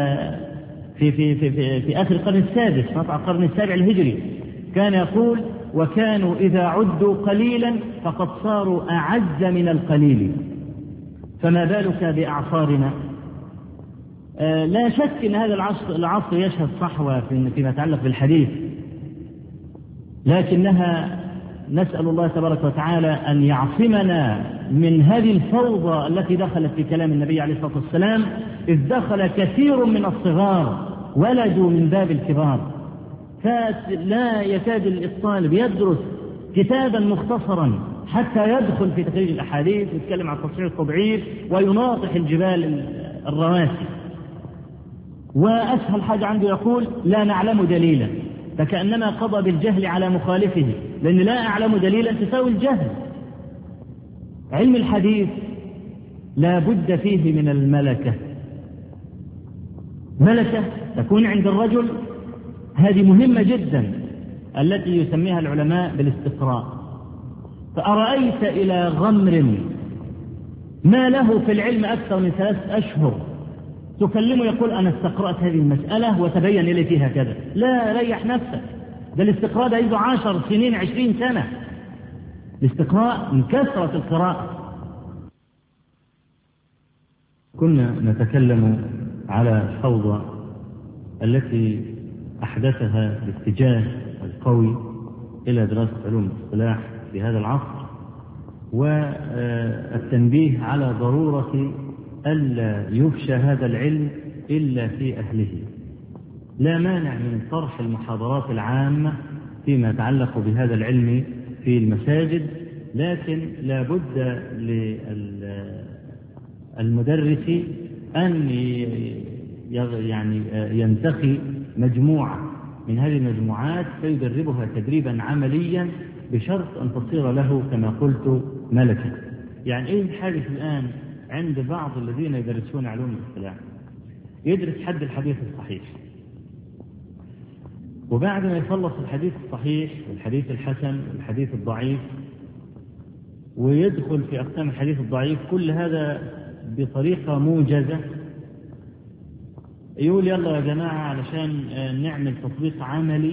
في آخر القرن السادس، مطلع القرن السابع الهجري، كان يقول وكانوا إذا عدوا قليلا فقد صاروا أعز من القليل، فما بالك بأعصارنا. لا شك أن هذا العصر يشهد صحوة فيما يتعلق بالحديث، لكنها نسأل الله تبارك وتعالى أن يعصمنا من هذه الفوضى التي دخلت في كلام النبي عليه الصلاة والسلام، إذ دخل كثير من الصغار ولدوا من باب الكبار، فلا يكاد الطالب يدرس كتابا مختصرا حتى يدخل في تخريج الأحاديث ويتكلم عن تصحيح التضعيف ويناطح الجبال الرواسي، وأسهل حاجة عنده يقول لا نعلم دليلا، فكأنما قضى بالجهل على مخالفه، لأن لا أعلم دليلا تساوي الجهل. علم الحديث لا بد فيه من الملكة، ملكة تكون عند الرجل، هذه مهمة جدا. التي يسميها العلماء بالاستقراء. فأرأيت إلى غمر ما له في العلم أكثر من 3 أشهر تكلمه يقول أنا استقرأت هذه المسألة وتبين لي فيها كذا. لا، ريح نفسك، ده الاستقراء ده يجب 10 سنين 20 سنة. الاستقراء من كثرة القراءة. كنا نتكلم على الفوضى التي أحدثها الاتجاه القوي إلى دراسة علوم الاصطلاح في هذا العصر، والتنبيه على ضرورة ألا يفشى هذا العلم إلا في أهله. لا مانع من طرح المحاضرات العامة فيما يتعلق بهذا العلم في المساجد، لكن لا بد للمدرس أن ينتخي مجموعة من هذه المجموعات فيدربها تدريبا عمليا بشرط أن تصير له كما قلت ملكة. يعني إيه الحادث الآن عند بعض الذين يدرسون علوم الاصطلاح؟ يدرس حد الحديث الصحيح، وبعد ما يخلص الحديث الصحيح والحديث الحسن والحديث الضعيف ويدخل في أقسام الحديث الضعيف، كل هذا بطريقة موجزة، يقول يلا يا جماعة علشان نعمل تطبيق عملي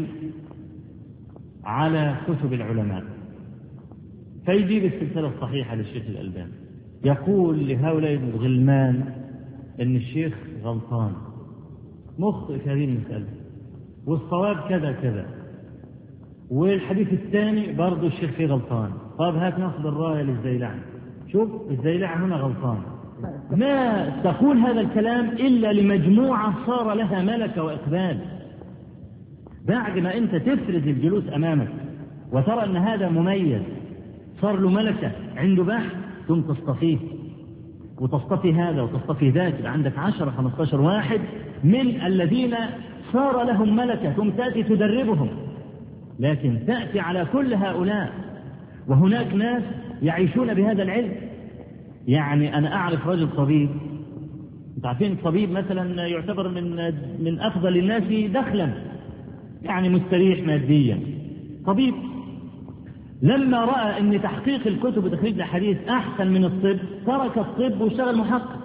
على كتب العلماء، فيجيب السلسلة الصحيحة للشيخ الألباني، يقول لهؤلاء الغلمان أن الشيخ غلطان مخطئ في هذه المسألة والصواب كذا كذا، والحديث الثاني برضو الشيخ فيه غلطان. طب هات ناخذ الراية للزيلعي، شوف الزيلعي هنا غلطان. ما تقول هذا الكلام إلا لمجموعة صار لها ملكة وإقبال. بعد ما أنت تفرز الجلوس أمامك وترى أن هذا مميز صار له ملكة عنده بحث، ثم تصطفيه وتصطفي هذا وتصطفي ذاك، عندك 10-15 واحد من الذين صار لهم ملكة، ثم تأتي تدربهم. لكن تأتي على كل هؤلاء وهناك ناس يعيشون بهذا العلم. يعني أنا أعرف رجل طبيب، انتم عارفين الطبيب مثلا يعتبر من أفضل الناس دخلا، يعني مستريح ماديا، طبيب. لما رأى أن تحقيق الكتب وتخريج الحديث أحسن من الطب ترك الطب واشتغل محقق.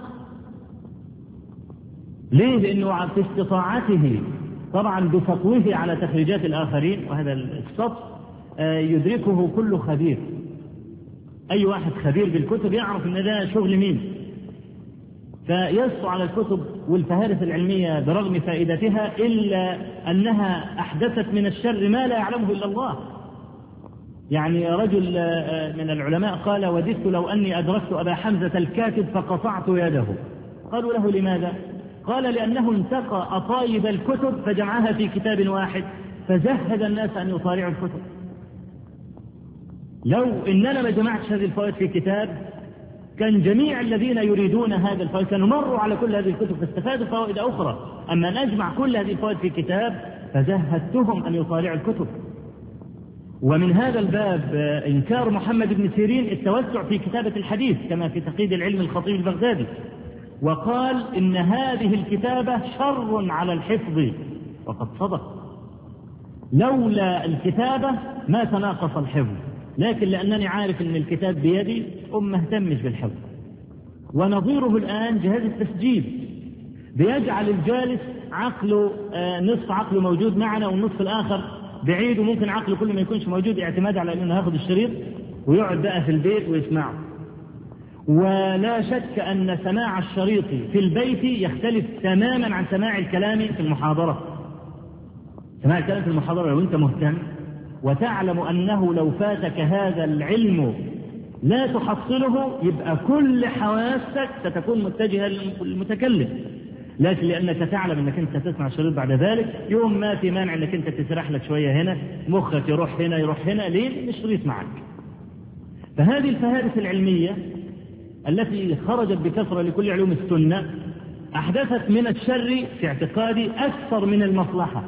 ليه؟ لأنه في استطاعته طبعا بسطوه على تخريجات الآخرين، وهذا السطو يدركه كل خبير. أي واحد خبير بالكتب يعرف أن ده شغل مين، فيسطو على الكتب والفهارس العلمية برغم فائدتها، إلا أنها أحدثت من الشر ما لا يعلمه إلا الله. يعني رجل من العلماء قال: وددت لو أني أدركت أبا حمزة الكاتب فقطعت يده. قالوا له: لماذا؟ قال: لأنه انتقى أطايب الكتب فجمعها في كتاب واحد فزهد الناس أن يطالعوا الكتب. لو إننا ما جمعتش هذه الفوائد في كتاب كان جميع الذين يريدون هذا الفوائد كانوا مروا على كل هذه الكتب فاستفادوا فوائد أخرى. أما أن أجمع كل هذه الفوائد في كتاب فزهدتهم أن يطالعوا الكتب. ومن هذا الباب إنكار محمد بن سيرين التوسع في كتابة الحديث كما في تقييد العلم الخطيب البغدادي، وقال إن هذه الكتابة شر على الحفظ، وقد صدق. لولا الكتابة ما تناقص الحفظ، لكن لأنني عارف أن الكتاب بيدي ما اهتمش بالحفظ. ونظيره الآن جهاز التسجيل بيجعل الجالس عقله نصف عقله موجود معنا والنصف الآخر بعيد، وممكن عقله كل ما يكونش موجود اعتماد على أنه ياخذ الشريط ويقعد بقى في البيت ويسمعه. ولا شك أن سماع الشريط في البيت يختلف تماما عن سماع الكلام في المحاضرة. سماع الكلام في المحاضرة لو أنت مهتم وتعلم أنه لو فاتك هذا العلم لا تحصله يبقى كل حواسك ستكون متجهة للمتكلم. لكن لأنك تعلم أنك أنت تسمع الشريط بعد ذلك يوم ما في مانع أنك أنت تسرح لك شوية هنا، مخك يروح هنا يروح هنا، ليه؟ الشريط معك. فهذه الفهارس العلمية التي خرجت بكثرة لكل علوم السنة أحدثت من الشر في اعتقادي أكثر من المصلحة،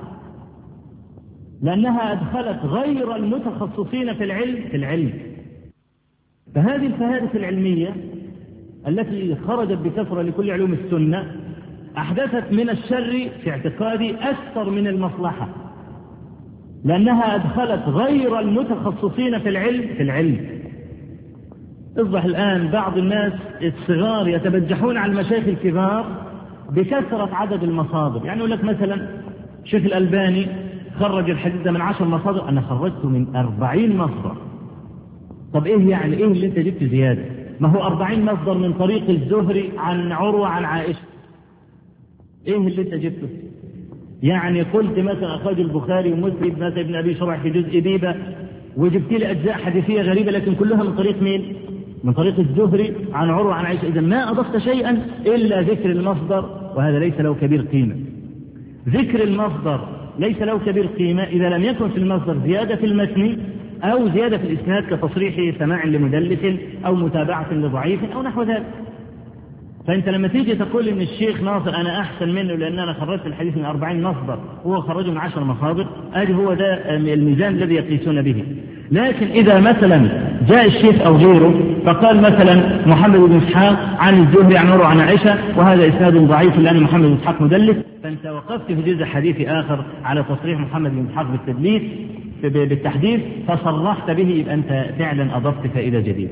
لأنها أدخلت غير المتخصصين في العلم. فهذه الفهارس العلمية التي خرجت بكثرة لكل علوم السنة أحدثت من الشر في اعتقادي أكثر من المصلحة، لأنها أدخلت غير المتخصصين في العلم. اصبح الآن بعض الناس الصغار يتبجحون على المشايخ الكبار بكثرة عدد المصادر. يعني يقول لك مثلا الشيخ الألباني خرج الحديث ده من 10 مصادر، أنا خرجته من 40 مصدر. طب إيه يعني إيه اللي أنت جبت زيادة؟ ما هو 40 مصدر من طريق الزهري عن عروة عن عائشة. إيه اللي أنت جبته؟ يعني قلت مثلا أخرج البخاري ومسلم مثلا ابن أبي شرح في جزء بيبة، وجبت لي أجزاء حديثية غريبة لكن كلها من طريق مين؟ من طريق الزهري عن عروة عن عائشة. إذا ما أضفت شيئا إلا ذكر المصدر، وهذا ليس له كبير قيمة. ذكر المصدر ليس له كبير قيمة إذا لم يكن في المصدر زيادة في المتن أو زيادة في الإسناد كتصريح سماع لمدلس أو متابعة لضعيف أو نحو ذلك. فأنت لما تيجي تقول إن الشيخ ناصر أنا أحسن منه لأن أنا خرجت الحديث من 40 مصدر وهو خرجه من 10 مصادر، أدي هو ده الميزان الذي يقيسون به. لكن إذا مثلا جاء الشيخ أو غيره فقال مثلا محمد بن إسحاق عن الزهري عن عروة عن عائشة وهذا إسناد ضعيف لأن محمد بن إسحاق مدلس، فأنت وقفت في جزء حديث آخر على تصريح محمد بن إسحاق بالتدليس بالتحديث فصرحت به، يبقى أنت فعلا أضفت فائدة جديدة.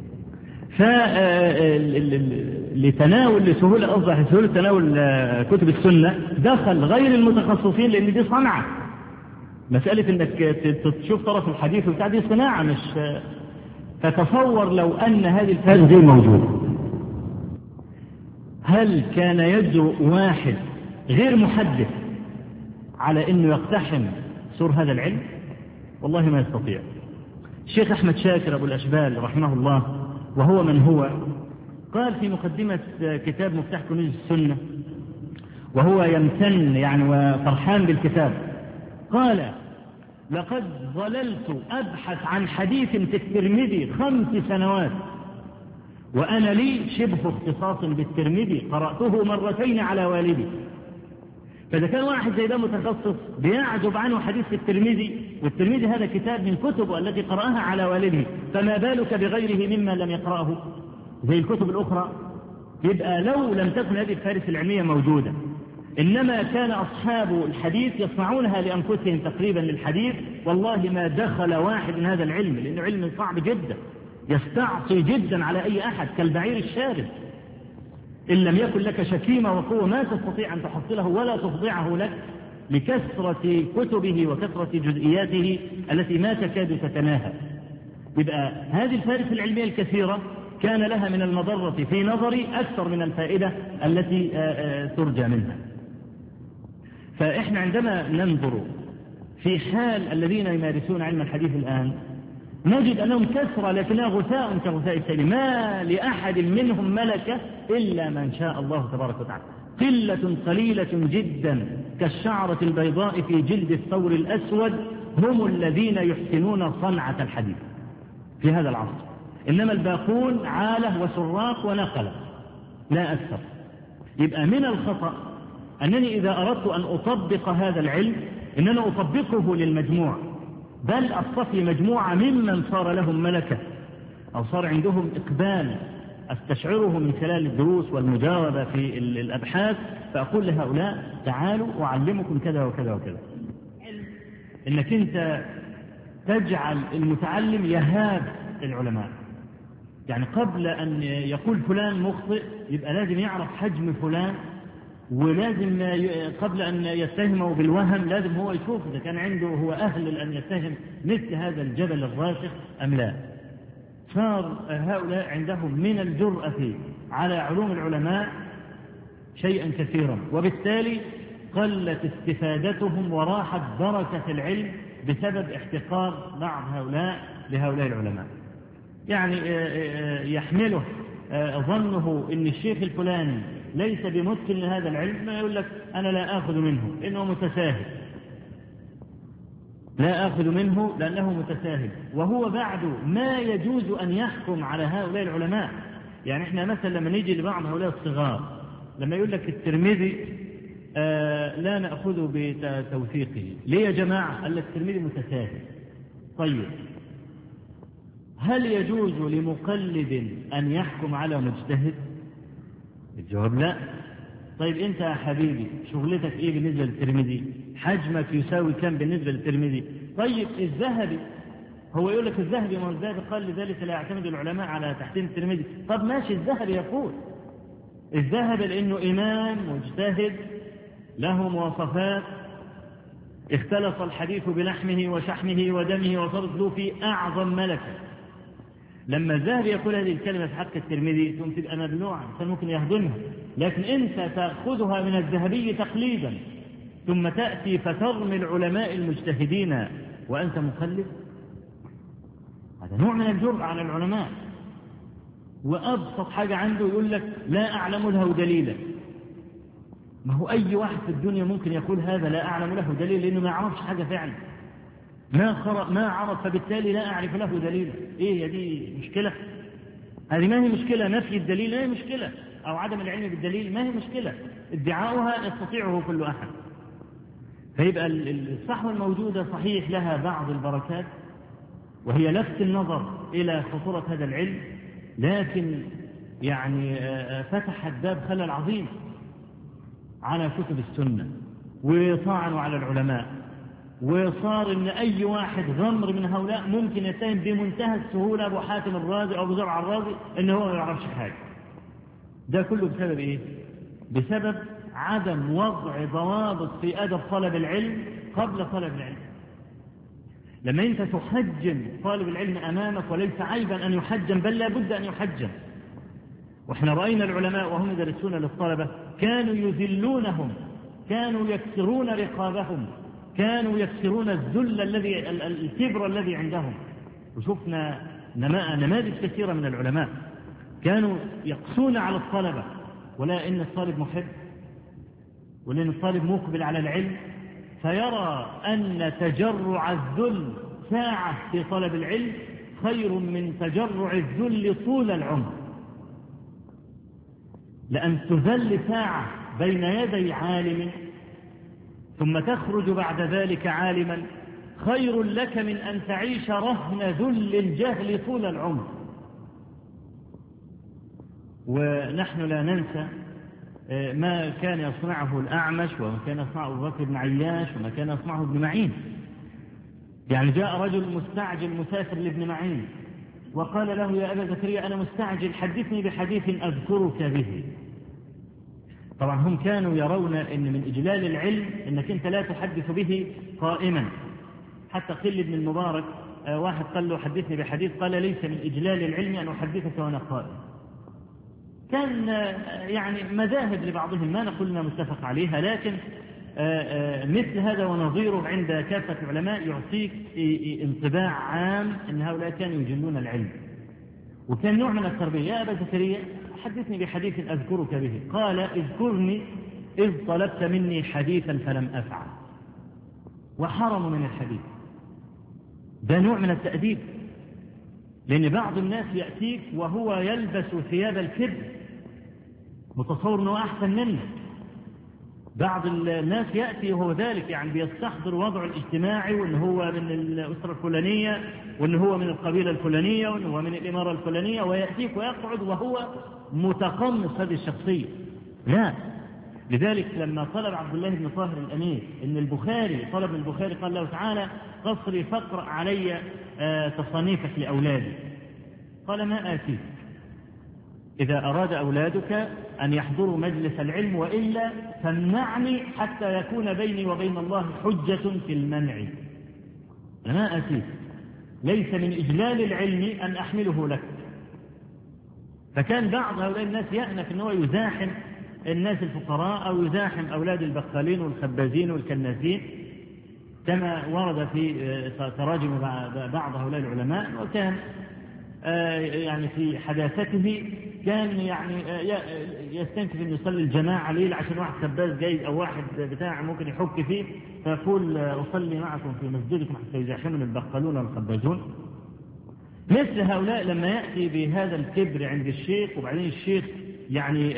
لسهولة أصبح سهولة تناول كتب السنة دخل غير المتخصصين، لأن دي صنعة. مسألة إنك تشوف طرف الحديث وبتاع دي صناعة مش. فتصور لو أن هذه الفائدة غير موجودة، هل كان يجرؤ واحد غير محدث على إنه يقتحم سور هذا العلم؟ والله ما يستطيع. الشيخ أحمد شاكر أبو الأشبال رحمه الله وهو من هو قال في مقدمة كتاب مفتاح كنوز السنة وهو يمتن يعني وفرحان بالكتاب، قال لقد ظللت أبحث عن حديث في الترمذي 5 سنوات وأنا لي شبه اختصاص بالترمذي قرأته 2 على والدي. فإذا كان واحد زي ده متخصص بيعجب عنه حديث الترمذي، والترمذي هذا كتاب من كتبه التي قرأها على والده، فما بالك بغيره مما لم يقرأه زي الكتب الأخرى؟ يبقى لو لم تكن هذه الفارس العلمية موجودة، إنما كان أصحاب الحديث يصنعونها لأنفسهم تقريبا للحديث، والله ما دخل واحد من هذا العلم، لأنه علم صعب جدا يستعصي جدا على أي أحد كالبعير الشارد. إن لم يكن لك شكيمة وقوة ما تستطيع أن تحصله ولا تخضعه لك لكثرة كتبه وكثرة جزئياته التي ما تكاد تتناهى. يبقى هذه الفارس العلمية الكثيرة كان لها من المضرة في نظري أكثر من الفائدة التي ترجى منها. فإحنا عندما ننظر في حال الذين يمارسون علم الحديث الآن نجد أنهم كثرة لكنها غثاء كغثاء السيل، ما لأحد منهم ملكة إلا من شاء الله تبارك وتعالى، قلة قليلة جدا كالشعرة البيضاء في جلد الثور الأسود هم الذين يحسنون صنعة الحديث في هذا العصر، إنما الباقون عالة وسراق ونقلة لا أكثر. يبقى من الخطأ أنني إذا أردت أن أطبق هذا العلم إننا أطبقه للمجموع، بل أصطفي مجموعة ممن صار لهم ملكة أو صار عندهم إقبال أستشعره من خلال الدروس والمجاوبة في الأبحاث، فأقول لهؤلاء تعالوا أعلمكم كذا وكذا وكذا. إنك أنت تجعل المتعلم يهاب العلماء، يعني قبل أن يقول فلان مخطئ يبقى لازم يعرف حجم فلان، ولازم قبل أن يتهمه بالوهم لازم هو يشوف إذا كان عنده هو أهل أن يتهم مثل هذا الجبل الراسخ أم لا. صار هؤلاء عندهم من الجرأة على علوم العلماء شيئا كثيرا، وبالتالي قلت استفادتهم وراحت بركة العلم بسبب احتقار بعض هؤلاء لهؤلاء العلماء. يعني يحمله ظنه ان الشيخ الفلاني ليس بمتقن لهذا العلم، ما يقول لك انا لا اخذ منه انه متساهل، لا اخذ منه لانه متساهل، وهو بعد ما يجوز ان يحكم على هؤلاء العلماء. يعني احنا مثلا لما نيجي لبعض هؤلاء الصغار لما يقول لك الترمذي لا ناخذه بتوثيقه، ليه يا جماعه؟ قال لك الترمذي متساهل. طيب هل يجوز لمقلد أن يحكم على مجتهد؟ الجواب لا. طيب أنت يا حبيبي شغلتك إيه بالنسبة للترمذي؟ حجمك يساوي كم بالنسبة للترمذي؟ طيب الذهبي هو يقول لك الذهبي، ما الذهبي قال لذلك لا يعتمد العلماء على تحسين الترمذي. طب ماشي، الذهبي يقول الذهبي لأنه إمام مجتهد له مواصفات، اختلط الحديث بلحمه وشحمه ودمه وصارت له في أعظم ملكة. لما الذهبي يقول هذه الكلمة في حق الترمذي ثم تبقى مبلوعة، فممكن يهضمها، لكن أنت تأخذها من الذهبي تقليدا ثم تأتي فترمي العلماء المجتهدين وأنت مقلد. هذا نوع من الجرأة على العلماء. وأبسط حاجة عنده يقول لك لا أعلم له دليلا. ما هو أي واحد في الدنيا ممكن يقول هذا لا أعلم له دليل، لأنه ما يعرفش حاجة فعلا، ما عرف، فبالتالي لا أعرف له دليلا. إيه دي مشكلة؟ هذه ما هي مشكلة، نفي الدليل ما هي مشكلة، أو عدم العلم بالدليل ما هي مشكلة، ادعاؤها يستطيعه كل أحد. فيبقى الصحوة الموجودة صحيح لها بعض البركات، وهي لفت النظر إلى خطورة هذا العلم، لكن يعني فتحت باب خلل عظيم على كتب السنة، وطعنوا على العلماء، وصار إن أي واحد غمر من هؤلاء ممكن يتهم بمنتهى السهولة أبو حاتم الرازي أو أبو زرع الرازي إنه هو ما يعرفش حاجة. ده كله بسبب إيه؟ بسبب عدم وضع ضوابط في أدب طلب العلم قبل طلب العلم. لما أنت تحجم طالب العلم أمامك، وليس عيبا أن يحجم، بل لا بد أن يحجم. وإحنا رأينا العلماء وهم يدرسون للطلبة كانوا يذلونهم، كانوا يكسرون رقابهم، كانوا يكسرون الذل الكبر الذي عندهم. وشفنا نماذج كثيرة من العلماء كانوا يقسون على الطلبة، ولا إن الطالب محب، ولأن الطالب مقبل على العلم، فيرى أن تجرع الذل ساعة في طلب العلم خير من تجرع الذل طول العمر. لأن تذل ساعة بين يدي عالم ثم تخرج بعد ذلك عالما خير لك من أن تعيش رهن ذل الجهل طول العمر. ونحن لا ننسى ما كان يصنعه الأعمش، وما كان يصنعه أبو بكر بن عياش، وما كان يصنعه ابن معين. يعني جاء رجل مستعجل مسافر لابن معين وقال له يا أبا زكريا أنا مستعجل، حدثني بحديث أذكرك به. طبعا هم كانوا يرون أن من إجلال العلم أنك أنت لا تحدث به قائما. حتى قل ابن المبارك واحد قال له حدثني بحديث، قال ليس من إجلال العلم أن أحدثك وأنا قائم. كان يعني مذاهب لبعضهم، ما نقول انها متفق عليها، لكن مثل هذا ونظيره عند كافة العلماء يعطيك انطباع عام أن هؤلاء كانوا يجلون العلم. وكان نوع من التربية. يا أبا زكريا حدثني بحديث أذكرك به. قال اذكرني إذ طلبت مني حديثا فلم أفعل. وحرم من الحديث. ده نوع من التأديب، لأن بعض الناس يأتيك وهو يلبس ثياب الكبر متصور أنه أحسن منه. بعض الناس يأتي وهو ذلك، يعني بيستحضر وضعه الاجتماعي، وأنه هو من الأسرة الفلانية، وأنه هو من القبيلة الفلانية، وأنه هو من الإمارة الفلانية، ويأتيك ويقعد وهو متقمص هذه الشخصية. لا، لذلك لما طلب عبد الله بن طاهر الأمير إن البخاري طلب من البخاري قال له تعالى قصري فاقرأ علي تصانيفك لأولادي، قال ما آتيك إذا أراد أولادك أن يحضروا مجلس العلم، وإلا فامنعني حتى يكون بيني وبين الله حجة في المنع. ما آتيك، ليس من إجلال العلم أن أحمله لك. فكان بعض هؤلاء الناس يأنف أنه يزاحم الناس الفقراء، أو يزاحم أولاد البقالين والخبازين والكناسين، كما ورد في تراجم بعض هؤلاء العلماء. وكان يعني في حداثته كان يعني يستنكف أن يصلي الجماعة ليل عشان واحد خباز جاي أو واحد بتاع ممكن يحك فيه، فيقول أصلي معكم في مسجدكم حتى يزاحمون البقالون والخبازون. مثل هؤلاء لما يأتي بهذا الكبر عند الشيخ، وبعدين الشيخ يعني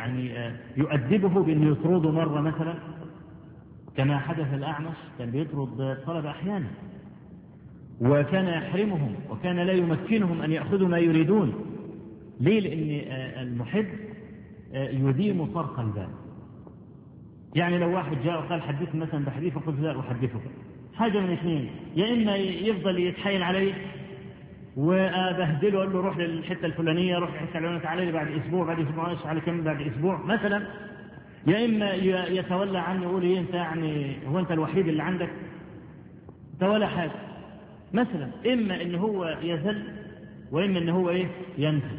يؤدبه بأن يطرده مرة مثلا، كما حدث الأعمش، كان بيطرد الطلبة أحيانا، وكان يحرمهم، وكان لا يمكنهم أن يأخذوا ما يريدون. ليه؟ لأن المحب يديم طرق الباب. يعني لو واحد جاء وقال حدثني مثلا بحديث، فقلت لا أحدثك، حاجة من اثنين، يا إما يفضل يتحايل عليه وأبهدله، أقول له روح للحتة الفلانية، روح للحتة الفلانية، تعالى لي بعد أسبوع، بعد أسبوع إيش على كم بعد أسبوع مثلا. يا إما يتولى عني ويقول إيه أنت يعني هو أنت الوحيد اللي عندك ولا حاجة مثلا. إما إن هو يذل وإما إن هو إيه ينفذ.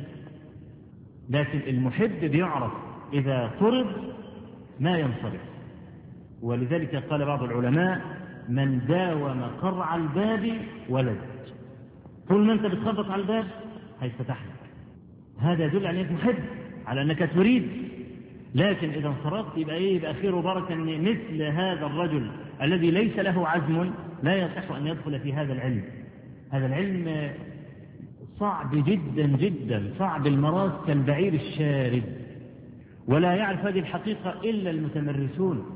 لكن المحب بيعرف إذا طرد ما ينصرف. ولذلك قال بعض العلماء من داوم قرع الباب ولد. طول ما أنت بتخبط على الباب هيفتح لك. هذا يدل على أنك محب، على أنك تريد. لكن إذا انصرفت يبقى إيه؟ يبقى خير وبركة أن مثل هذا الرجل الذي ليس له عزم لا يصح أن يدخل في هذا العلم. هذا العلم صعب جدا جدا، صعب المراس كالبعير الشارد، ولا يعرف هذه الحقيقة إلا المتمرسون.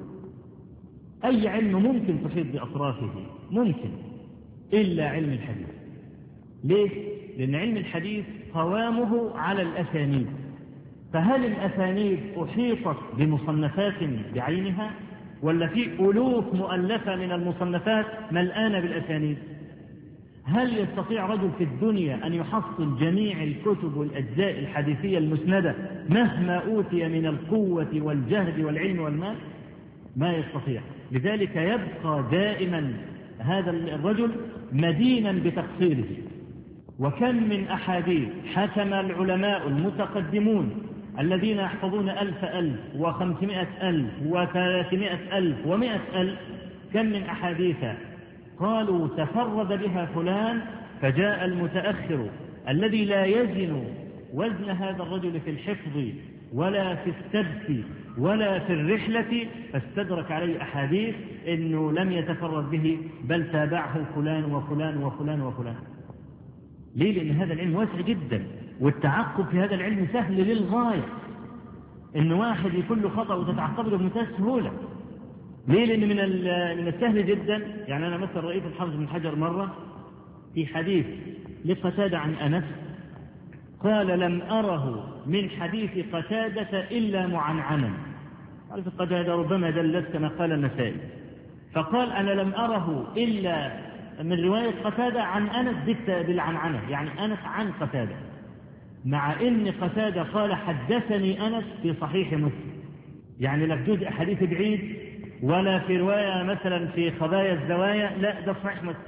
أي علم ممكن تحيط بأطرافه ممكن إلا علم الحديث. ليه؟ لأن علم الحديث قوامه على الأسانيد. فهل الأسانيد أحيطت بمصنفات بعينها ولا في ألوف مؤلفة من المصنفات ملآنة بالأسانيد؟ هل يستطيع رجل في الدنيا أن يحصل جميع الكتب والأجزاء الحديثية المسندة مهما أوتي من القوة والجهد والعلم والمال؟ ما يستطيع. لذلك يبقى دائما هذا الرجل مدينا بتقصيره. وكم من أحاديث حكم العلماء المتقدمون الذين يحفظون 1000 و500,000 و300,000 و100,000، كم من أحاديث قالوا تفرد بها فلان، فجاء المتأخر الذي لا يزن وزن هذا الرجل في الحفظ ولا في السبت ولا في الرحلة، فاستدرك عليه أحاديث إنه لم يتفرد به بل تابعه فلان وفلان وفلان وفلان. ليه؟ لأن هذا العلم واسع جدا، والتعقب في هذا العلم سهل للغاية. إن واحد يكون له خطأ وتتعقب له بمنتهى السهولة. ليه؟ لأن من السهل جدا. يعني أنا مثلا رأيت الحافظ بن حجر مرة في حديث لقتادة عن أنس قال لم أره من حديث قتادة إلا معنعنا. عارف قتادة ربما دلت كما قال النسائي، فقال أنا لم أره إلا من رواية قتادة عن أنس بالعنعنة، يعني أنس عن قتادة، مع إن قتادة قال حدثني أنس في صحيح مسلم. يعني لا في جزء حديث بعيد ولا في رواية مثلا في خبايا الزوايا، لا ده صحيح مسلم.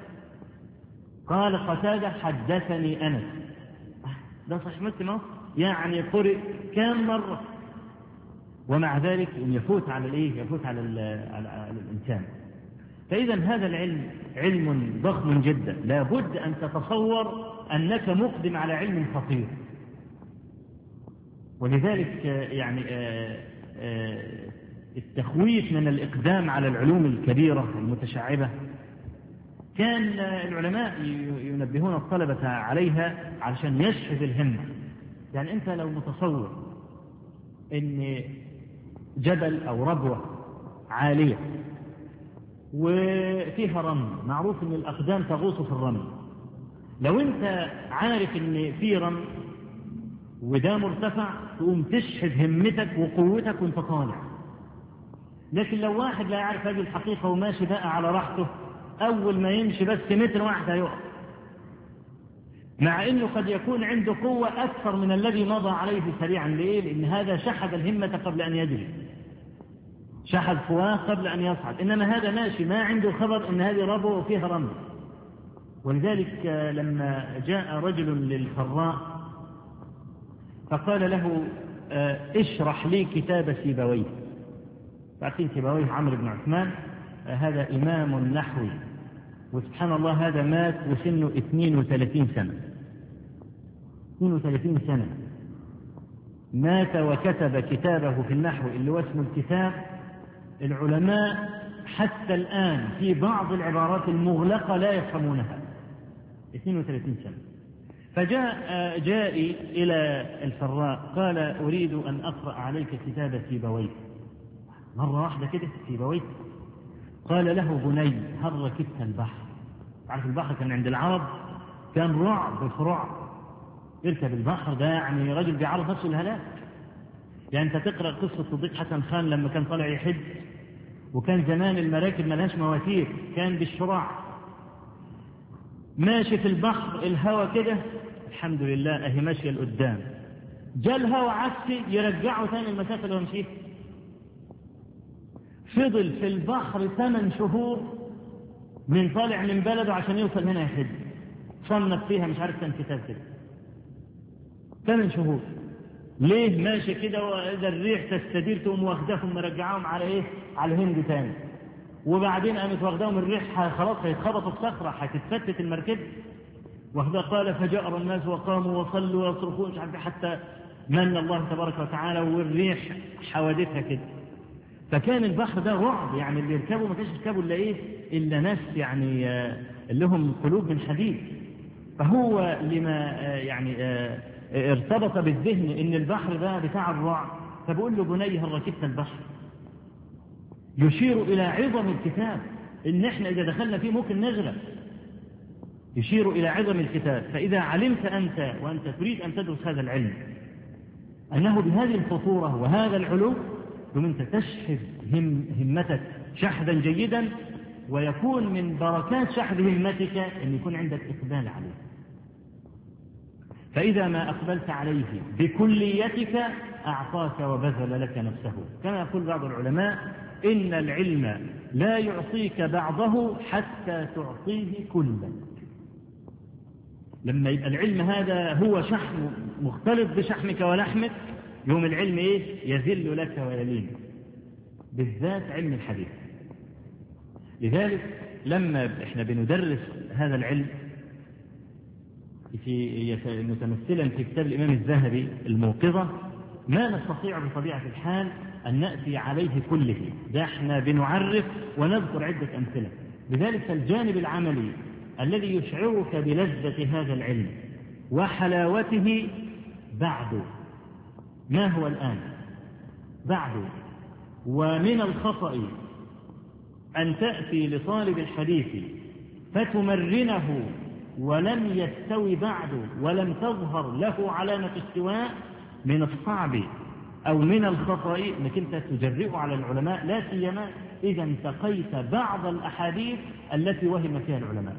قال قتادة حدثني أنس، ده صحيح مسلم، يعني قرئ كم مرة، ومع ذلك يفوت على الايه؟ يفوت على الإنسان. فإذا هذا العلم علم ضخم جدا، لا بد أن تتصور أنك مقدم على علم خطير. ولذلك يعني التخويف من الإقدام على العلوم الكبيرة المتشعبة كان العلماء ينبهون الطلبة عليها علشان يشحذ الهمة. يعني أنت لو متصور أن جبل أو ربوة عالية وفيها رمل، معروف أن الأقدام تغوص في الرمل، لو أنت عارف أن في رمل وده مرتفع تقوم تشحذ همتك وقوتك وانت طالع. لكن لو واحد لا يعرف هذه الحقيقة وماشي بقى على راحته، أول ما يمشي بس متر واحد هيقف، مع أنه قد يكون عنده قوة أكثر من الذي مضى عليه سريعا. ليه؟ لأن هذا شحذ الهمة قبل أن يجري، شحذ فواه قبل أن يصعد. إنما هذا ماشي ما عنده خبر أن هذه ربوة وفيها رمل. ولذلك لما جاء رجل للفراء فقال له اشرح لي كتاب سيبويه. فأعطين سيبويه عمرو بن عثمان، هذا إمام نحوي، وسبحان الله هذا مات وسنه 32 سنة. 32 سنة مات وكتب كتابه في النحو اللي هو اسمه الكتاب. العلماء حتى الآن في بعض العبارات المغلقة لا يفهمونها. 32 سنة. جاء إلى الفراء قال أريد أن أقرأ عليك كتاب سيبويه مرة واحدة كده. سيبويه قال له بني هل ركبت البحر؟ عارف البحر كان عند العرب كان رعب في رعب. يركب البحر ده يعني رجل بيعرض نفسه الهلاك. يعني أنت تقرأ قصة صديق حسن خان لما كان طالع يحج وكان زمان المراكب ملهاش مواتير، كان بالشراع، ماشي في البحر الهواء كده الحمد لله اهي ماشيه لقدام، جاء الهواء عكسي يرجعه ثاني المسافه اللي هو مشيها. فضل في البحر 8 شهور من طالع من بلده عشان يوصل هنا يحج، صنف فيها مش عارف كان كتاب كده 8 شهور. ليه؟ ماشي كده واذا الريح تستدير تقوم واخداهم مرجعاهم على ايه؟ على الهند تاني، وبعدين قامت واخداهم الريح خلاص هيتخبطوا في صخره هتتفتت المركب، واخدها قال فجأر الناس وقاموا وصلوا ويصرخون مش عارف حتى من الله تبارك وتعالى والريح حوادثها كده. فكان البحر ده رعب، يعني اللي يركبوا ما كانش يركبوا الا ايه؟ الا ناس يعني اللي هم قلوب من حديد. فهو لما يعني ارتبط بالذهن ان البحر ده بتاع الرعب، فبقول له بني هل ركبت البحر؟ يشير الى عظم الكتاب، ان احنا اذا دخلنا فيه ممكن نغرق. يشير الى عظم الكتاب. فاذا علمت انت وانت تريد ان تدرس هذا العلم انه بهذه الخطوره وهذا العلو، ثم انت تشحذ همتك شحذا جيدا، ويكون من بركات شحذ همتك ان يكون عندك اقبال عليه. فإذا ما أقبلت عليه بكليتك أعطاك وبذل لك نفسه. كما يقول بعض العلماء إن العلم لا يعطيك بعضه حتى تعطيه كله. لما يبقى العلم هذا هو شحم مختلط بشحمك ولحمك، يوم العلم إيه؟ يذل لك ويلين، بالذات علم الحديث. لذلك لما إحنا بندرس هذا العلم متمثلا في كتاب الإمام الذهبي الموقظة، ما نستطيع بطبيعة الحال أن نأتي عليه كله، ده احنا بنعرف ونذكر عدة أمثلة. لذلك الجانب العملي الذي يشعرك بلذة هذا العلم وحلاوته بعد ما هو الآن بعد. ومن الخطأ أن تأتي لطالب الحديث فتمرنه ولم يستوي بعد ولم تظهر له علامة استواء. من الصعب أو من الخطأ أنك أنت تجرئه على العلماء، لا سيما إذا انتقيت بعض الأحاديث التي وهم فيها العلماء.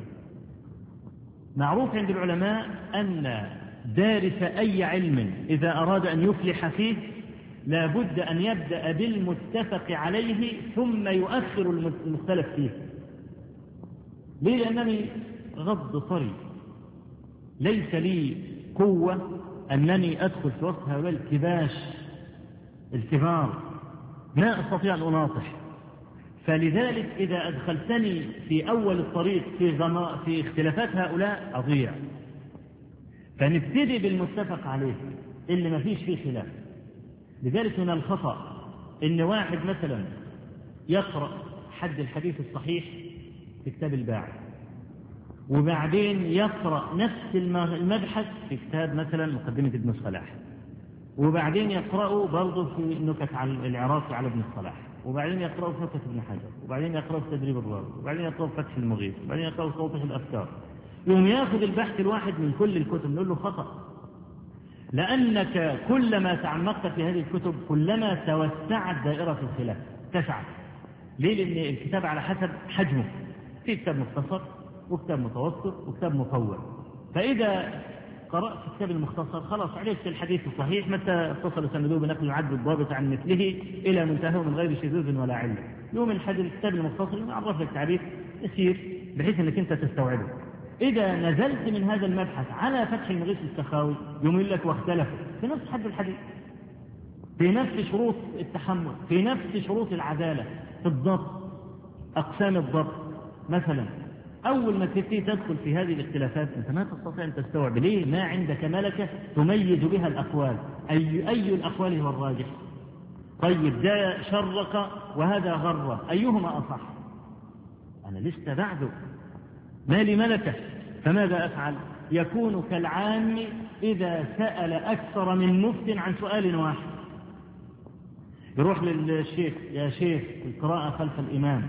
معروف عند العلماء أن دارس أي علم إذا أراد أن يفلح فيه لا بد أن يبدأ بالمتفق عليه ثم يؤخر المختلف فيه. ليه؟ لأنني غض طري، ليس لي قوة أنني أدخل في وسط هؤلاء الكباش الكبار، ما أستطيع أن أناطح. فلذلك إذا أدخلتني في أول الطريق في اختلافات هؤلاء أضيع. فنبتدي بالمتفق عليه اللي ما فيش فيه خلاف. لذلك من الخطأ إن واحد مثلا يقرأ حد الحديث الصحيح في كتاب الباعث، وبعدين يقرأ نفس المبحث في كتاب مثلا مقدمة ابن الصلاح، وبعدين يقرأه برضه في نكت على العراقي على ابن الصلاح، وبعدين يقرأه في نكت ابن حجر، وبعدين يقرأه في تدريب الراوي، وبعدين يقرأه في فتح المغيث، وبعدين يقرأه في توضيح الأفكار. يوم ياخذ البحث الواحد من كل الكتب نقول له خطأ، لأنك كلما تعمقت في هذه الكتب كلما توسعت دائرة الخلاف تسعت. ليه؟ لأن الكتاب على حسب حجمه، في كتاب مختصر وكتاب متوسط وكتاب مطول. فإذا قرأت الكتاب المختصر خلاص عرفت الحديث الصحيح متى اتصل سنده بنقل العدل الضابط عن مثله إلى منتهى من غير شذوذ ولا علة. يوم الكتاب المختصر يعرف لك تعريف يسير بحيث أنك أنت تستوعبه. إذا نزلت من هذا المبحث على فتح المغيث السخاوي يوم يقول لك واختلفوا في نفس حد الحديث، في نفس شروط التحمل، في نفس شروط العدالة، في الضبط، أقسام الضبط مثلا. أول ما تبتدي تدخل في هذه الاختلافات أنت ما تستطيع أن تستوعب. ليه؟ ما عندك ملكة تميز بها الأقوال. أي الأقوال هو الراجح؟ طيب ده شرق وهذا غر، أيهما أصح؟ أنا لسه بعده ما لي ملكة، فماذا أفعل؟ يكون كالعام إذا سأل أكثر من مفت عن سؤال واحد. يروح للشيخ: يا شيخ القراءة خلف الإمام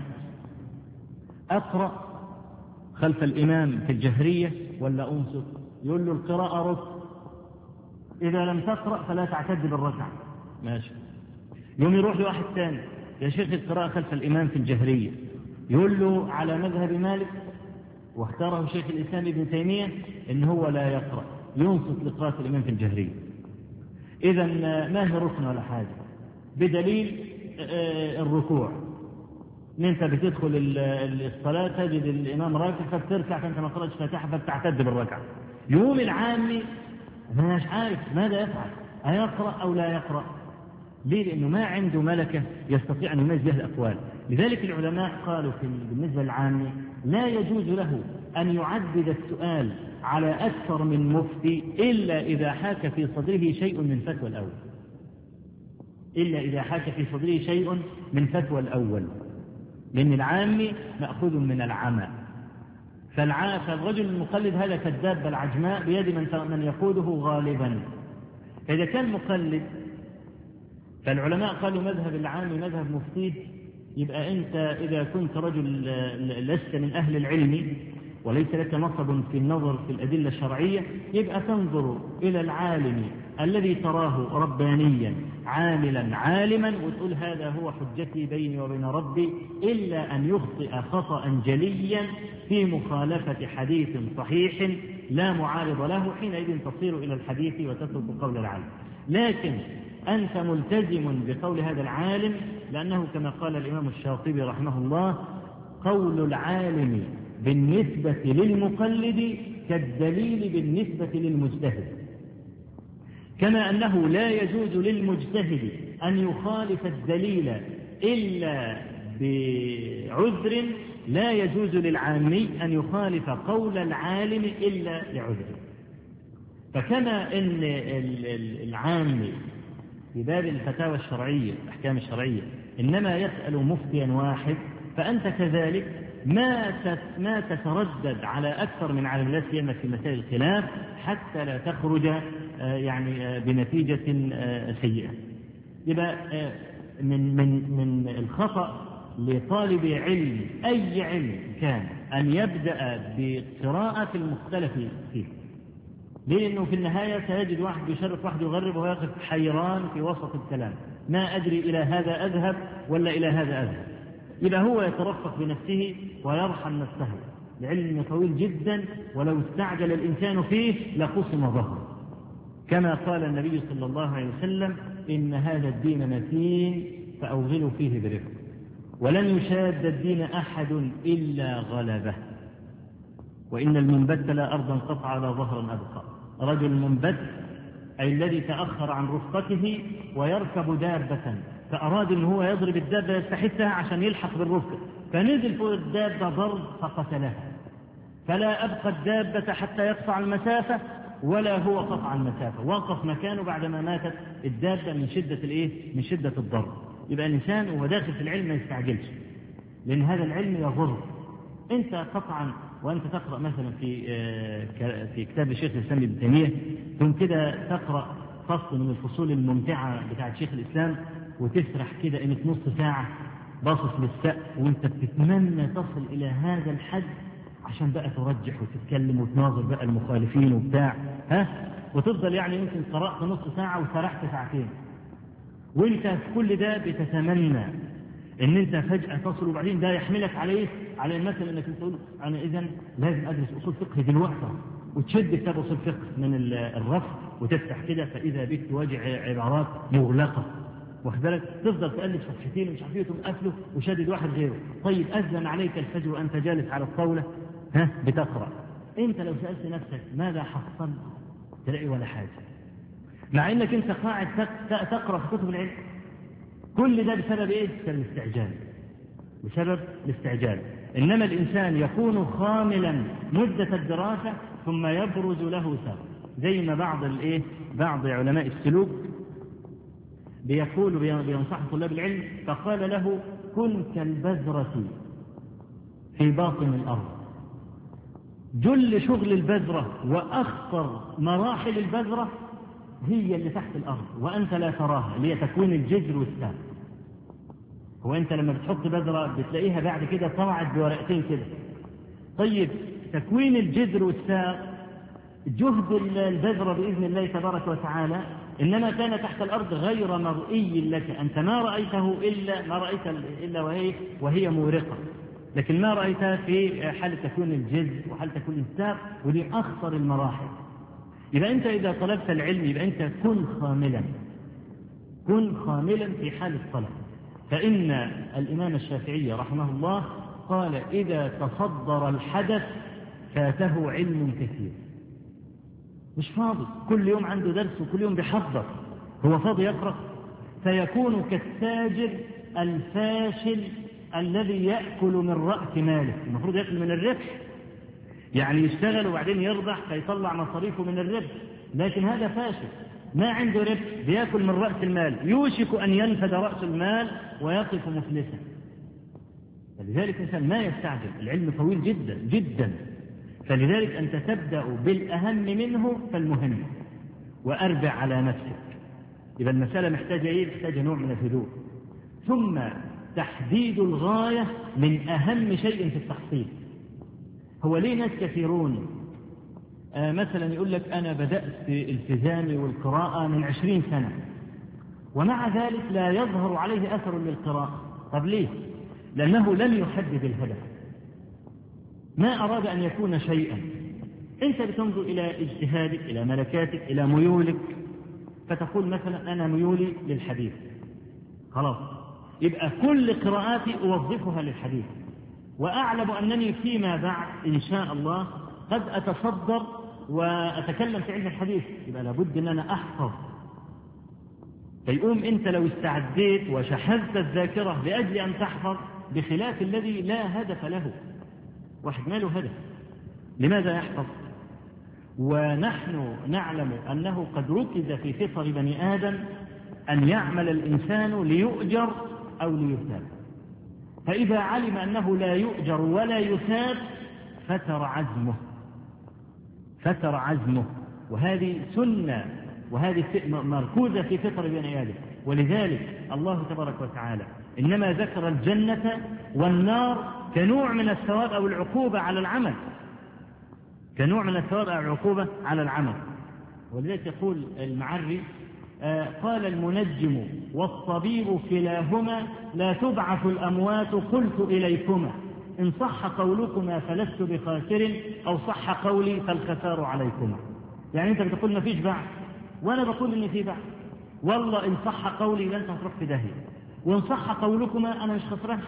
أقرأ خلف الإمام في الجهرية ولا أنصت؟ يقول له القراءة ركن، إذا لم تقرأ فلا تعتد بالركعة. ماشي. يوم يروح لواحد ثاني: يا شيخ القراءة خلف الإمام في الجهرية، يقول له على مذهب مالك واختاره شيخ الإسلام ابن تيمية إن هو لا يقرأ، ينصت لقراءة الإمام في الجهرية. إذا ما هي ركن ولا حاجة، بدليل الركوع، إن أنت بتدخل الصلاة تجد الإمام راكع فبتركع فأنت ما قرأتش فاتحة فبتعتد بالركعة. يوم العامي مش عارف ماذا يفعل، أيقرأ أو لا يقرأ؟ ليه؟ لأنه ما عنده ملكة يستطيع أن يميز بها الأقوال. لذلك العلماء قالوا بالنسبة للعامي لا يجوز له أن يعدد السؤال على أكثر من مفتي إلا إذا حاك في صدره شيء من فتوى الأول، إلا إذا حاك في صدره شيء من فتوى الأول، لأن العامي مأخوذ من العمى. فالرجل المقلد هذا كالدابة العجماء بيد من يقوده غالبا. فإذا كان مقلد، فالعلماء قالوا مذهب العامي مذهب مفتيه، يبقى أنت إذا كنت رجل لست من أهل العلم وليس لك نصب في النظر في الأدلة الشرعية، يبقى تنظر إلى العالم الذي تراه ربانيا عاملا عالما وتقول هذا هو حجتي بيني وبين ربي، إلا أن يخطئ خطأ جليا في مخالفة حديث صحيح لا معارض له، حينئذ تصير إلى الحديث وتترك قول العالم. لكن أنت ملتزم بقول هذا العالم، لأنه كما قال الإمام الشاطبي رحمه الله: قول العالم بالنسبة للمقلد كالدليل بالنسبة للمجتهد، كما أنه لا يجوز للمجتهد أن يخالف الدليل إلا بعذر، لا يجوز للعامي أن يخالف قول العالم إلا لعذر. فكما أن العامي في باب الفتاوى الشرعية الأحكام الشرعية إنما يسأل مفتيا واحد، فأنت كذلك ما تتردد على أكثر من عالم، لا سيما في مسائل الخلاف، حتى لا تخرج يعني بنتيجة سيئة. يبقى من الخطأ لطالب علم أي علم كان أن يبدأ بقراءة المختلف فيه، لأنه في النهاية سيجد واحد يشرف واحد يغرب ويقف حيران في وسط الكلام، ما أدري إلى هذا أذهب ولا إلى هذا أذهب. يبقى هو يترفق بنفسه ويرحم نفسه، لعلم طويل جدا ولو استعجل الإنسان فيه لقسم ظهره، كما قال النبي صلى الله عليه وسلم: إن هذا الدين متين فأوغلوا فيه برفق، ولن يشاد الدين أحد إلا غلبه، وإن المنبت لا أرضا قطع ولا ظهرا أبقى. رجل منبت أي الذي تأخر عن رفقته ويركب دابة، فأراد أن هو يضرب الدابة يستحثها عشان يلحق بالرفق، فنزل فوق الدابة ضرب فقتلها، فلا أبقى الدابة حتى يقطع المسافة ولا هو قطع المسافة، وقف مكانه بعدما ماتت الدابة من شدة الضرب. يبقى الإنسان وهو داخل في العلم ما يستعجلش، لأن هذا العلم يضر. أنت قطعا وأنت تقرأ مثلا في كتاب الشيخ الإسلام ابن تيمية، ثم كده تقرأ فصل من الفصول الممتعة بتاعت شيخ الإسلام وتسرح كده قيمة نص ساعة باصص للسقف وأنت بتتمنى تصل إلى هذا الحد عشان بقى ترجح وتتكلم وتناظر بقى المخالفين وبتاع وتفضل يعني يمكن قرأت نص ساعة وسرحت ساعتين، وأنت في كل ده بتتمنى ان انت فجأة تصل، وبعدين ده يحملك على المثل انك تقول انا اذا لازم ادرس اصول فقه دلوقتي، وتشد كتاب اصول فقه من الرف وتفتح كده فاذا بك تواجه عبارات مغلقة، واخد بالك، تفضل تقلب صفحتين ومش عارف ايه تقوم قافله وشادد واحد غيره. طيب اذن عليك الفجر وانت جالس على الطاولة بتقرأ، انت لو سألت نفسك ماذا حصل تلاقي ولا حاجة، مع انك انت قاعد تقرأ في كتب العلم. كل ده بسبب ايه؟ بسبب الاستعجال. انما الانسان يكون خاملا مدة الدراسة ثم يبرز له سبب، زي ما بعض علماء السلوك بينصح طلاب العلم، فقال له: كن كالبذرة في باطن الارض. جل شغل البذرة واخطر مراحل البذرة هي اللي تحت الأرض وأنت لا تراها، اللي هي تكوين الجذر والساق. وأنت لما بتحط بذرة بتلاقيها بعد كده طلعت بورقتين كده. طيب تكوين الجذر والساق جهد البذر بإذن الله تبارك وتعالى إنما كان تحت الأرض غير مرئي لك، أنت ما رأيته إلا وهي مورقة، لكن ما رأيتها في حال تكون الجذب وحال تكون الساق، ودي أخطر المراحل. يبقى أنت إذا طلبت العلم يبقى أنت كن خاملا في حال الطلب. فإن الإمام الشافعي رحمه الله قال إذا تصدر الحدث فاته علم كثير. مش فاضي، كل يوم عنده درس وكل يوم بيحضر، هو فاضي يقرأ؟ فيكون كالتاجر الفاشل الذي يأكل من رأس ماله. المفروض يأكل من الربح، يعني يشتغل وبعدين يربح فيطلع مصاريفه من الربح، لكن هذا فاشل ما عنده ربح، بيأكل من رأس المال، يوشك أن ينفد رأس المال ويقف مفلسا. فلذلك الإنسان ما يستعجل، العلم طويل جدا جدا، فلذلك أنت تبدأ بالأهم منه فالمهم وأربع على نفسك. يبقى المسألة محتاجة نوع من الهدوء. ثم تحديد الغاية من أهم شيء في التحصيل. هو ليه ناس كثيرون مثلا يقول لك أنا بدأت التزامي والقراءة من 20 سنة ومع ذلك لا يظهر عليه أثر للقراءة. طب ليه؟ لأنه لم يحدد الهدف، ما أراد أن يكون شيئا. أنت بتنظر إلى اجتهادك، إلى ملكاتك، إلى ميولك، فتقول مثلا أنا ميولي للحديث، خلاص يبقى كل قراءاتي أوظفها للحديث، وأعلم أنني فيما بعد إن شاء الله قد أتصدر وأتكلم في علم الحديث، يبقى لابد أن أنا أحفظ. فيقوم أنت لو استعديت وشحذت الذاكرة لأجل أن تحفظ، بخلاف الذي لا هدف له. واحد ما له هدف، لماذا يحفظ؟ ونحن نعلم أنه قد ركز في فطر بني آدم أن يعمل الإنسان ليؤجر أو ليثاب، فإذا علم أنه لا يؤجر ولا يثاب فتر عزمه، وهذه سنة وهذه مركوزة في فطر بني آدم. ولذلك الله تبارك وتعالى إنما ذكر الجنة والنار كنوع من الثواب أو العقوبة على العمل، ولذلك يقول المعري قال المنجم والطبيب كلاهما لا تبعث الأموات قلت إليكما إن صح قولكما فلست بخاسر أو صح قولي فالخسار عليكما. يعني أنت بتقول ما فيش بعث وأنا بقول إن في بعث، والله إن صح قولي لن تروح في داهية، وإن صح قولكما أنا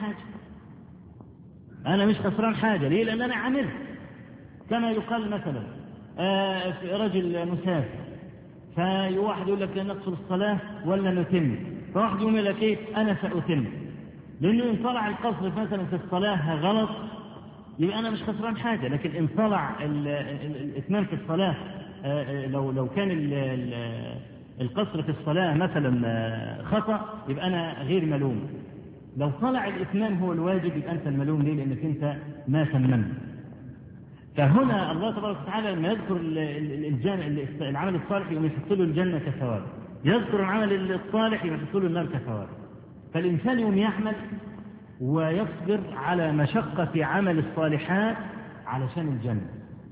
مش خسران حاجة. ليه؟ لأن أنا عملت. كما يقال مثلا رجل مسافر، فواحد يقول لك نقصر الصلاة ولا نتم، فواحد يقول لك إيه أنا سأتم، لأنه إن طلع القصر مثلا في الصلاة غلط يبقى أنا مش خسران حاجة. لكن إن طلع الإتمام في الصلاة لو كان القصر في الصلاة مثلا خطأ يبقى أنا غير ملوم. لو طلع الإتمام هو الواجب يبقى أنت الملوم. ليه؟ لأنك أنت ما تممت. فهنا الله تبارك وتعالى لما يذكر العمل الصالح يحط له الجنة كثواب، يذكر العمل الصالح يحط له النار كثواب. فالإنسان يوم يعمل ويصبر على مشقة عمل الصالحات علشان الجنة.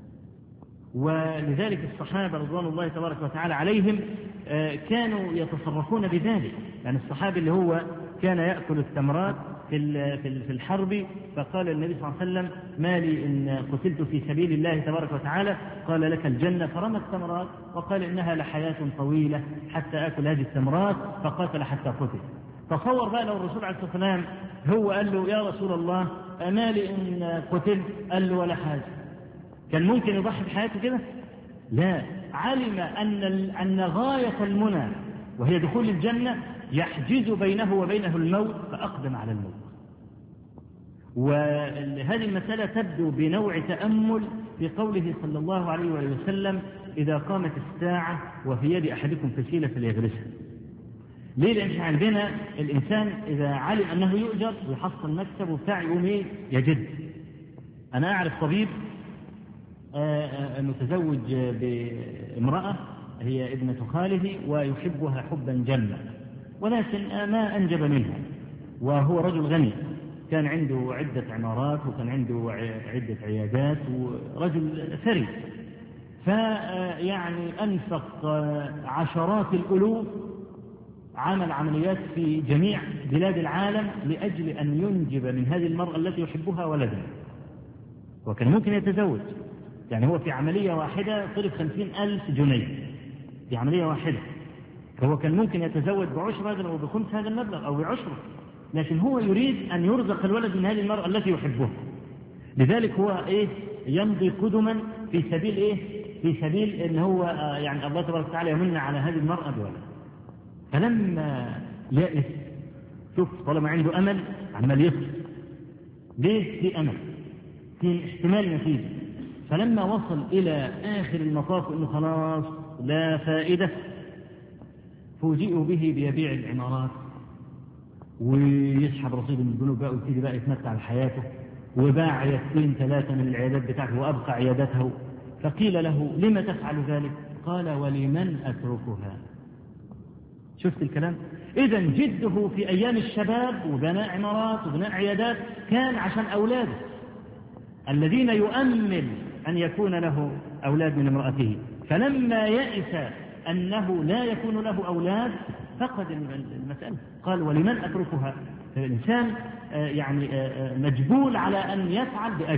ولذلك الصحابة رضوان الله تبارك وتعالى عليهم كانوا يتصرفون بذلك. يعني الصحابي اللي هو كان يأكل التمرات في الحرب، فقال النبي صلى الله عليه وسلم ما لي إن قتلت في سبيل الله تبارك وتعالى؟ قال لك الجنة، فرمى التمرات وقال إنها لحياة طويلة حتى أكل هذه التمرات، فقاتل حتى قتل. تصور بقى لو الرسول عليه الصلاة والسلام هو قال له يا رسول الله ما لي إن قتلت، قال له ولا حاجة، كان ممكن يضحي بحياته كده؟ لا، علم أن غاية المنى وهي دخول الجنة يحجز بينه وبينه الموت، فأقدم على الموت. وهذه المسألة تبدو بنوع تأمل في قوله صلى الله عليه وسلم إذا قامت الساعة وفي يد أحدكم فسيلة فليغرسها. ليه؟ لأن عندنا الإنسان إذا علم أنه يؤجر ويحصل مكسب وبتاع يقوم يجد. أنا أعرف طبيب متزوج بامرأة هي ابنة خاله ويحبها حبا جما، ولكن ما أنجب منها، وهو رجل غني كان عنده عدة عمارات وكان عنده عدة عيادات ورجل ثري. فيعني أنفق عشرات الألوف، عمل عمليات في جميع بلاد العالم لأجل أن ينجب من هذه المرأة التي يحبها ولدا، وكان ممكن يتزوج. يعني هو في عملية واحدة صرف 50,000 جنيه في عملية واحدة، فهو كان ممكن يتزوج بعشر هذا أو بخمس هذا المبلغ أو بعشره، لكن هو يريد أن يرزق الولد من هذه المرأة التي يحبها. لذلك هو يمضي قدما في سبيل في سبيل ان هو يعني الله تبارك وتعالى يمن على هذه المرأة بولد. فلما يأس، شوف طالما عنده امل عمال يصل، ليه؟ في امل، في احتمال نتيجة. فلما وصل الى اخر المطاف انه خلاص لا فائدة، فوجئوا به بيبيع العمارات ويسحب رصيد من البنوك بقى ويبتدي بقى يتمتع بحياته، وباع عيادتين 3 من العيادات بتاعته وأبقى عيادته. فقيل له لما تفعل ذلك؟ قال ولمن أتركها. شفت الكلام؟ إذا جده في أيام الشباب وبناء عمارات وبناء عيادات كان عشان أولاده الذين يؤمل أن يكون له أولاد من امرأته. فلما يئس أنه لا يكون له أولاد فقد المسألة، قال ولمن أتركها. الإنسان يعني مجبول على أن يفعل بأجل.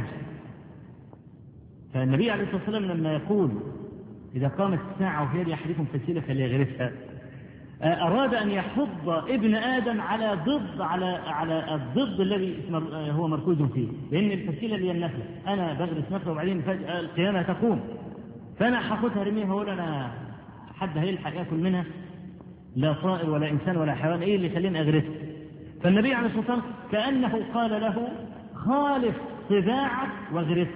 فالنبي عليه الصلاة والسلام لما يقول إذا قامت الساعة وفي يد أحدكم فسيلة فليغرسها، أراد أن يحض ابن آدم على الضد الذي هو مركوز فيه، لأن الفسيلة اللي هي النخلة، أنا بغرس نخلة وبعدين فجأة القيامة تقوم، فأنا حاخدها رميها ولا أنا حد هيلحق يأكل منها؟ لا طائر ولا إنسان ولا حيوان، إيه اللي يخليني أغرسها؟ فالنبي عليه الصلاة والسلام كأنه قال له خالف طباعك واغرسها،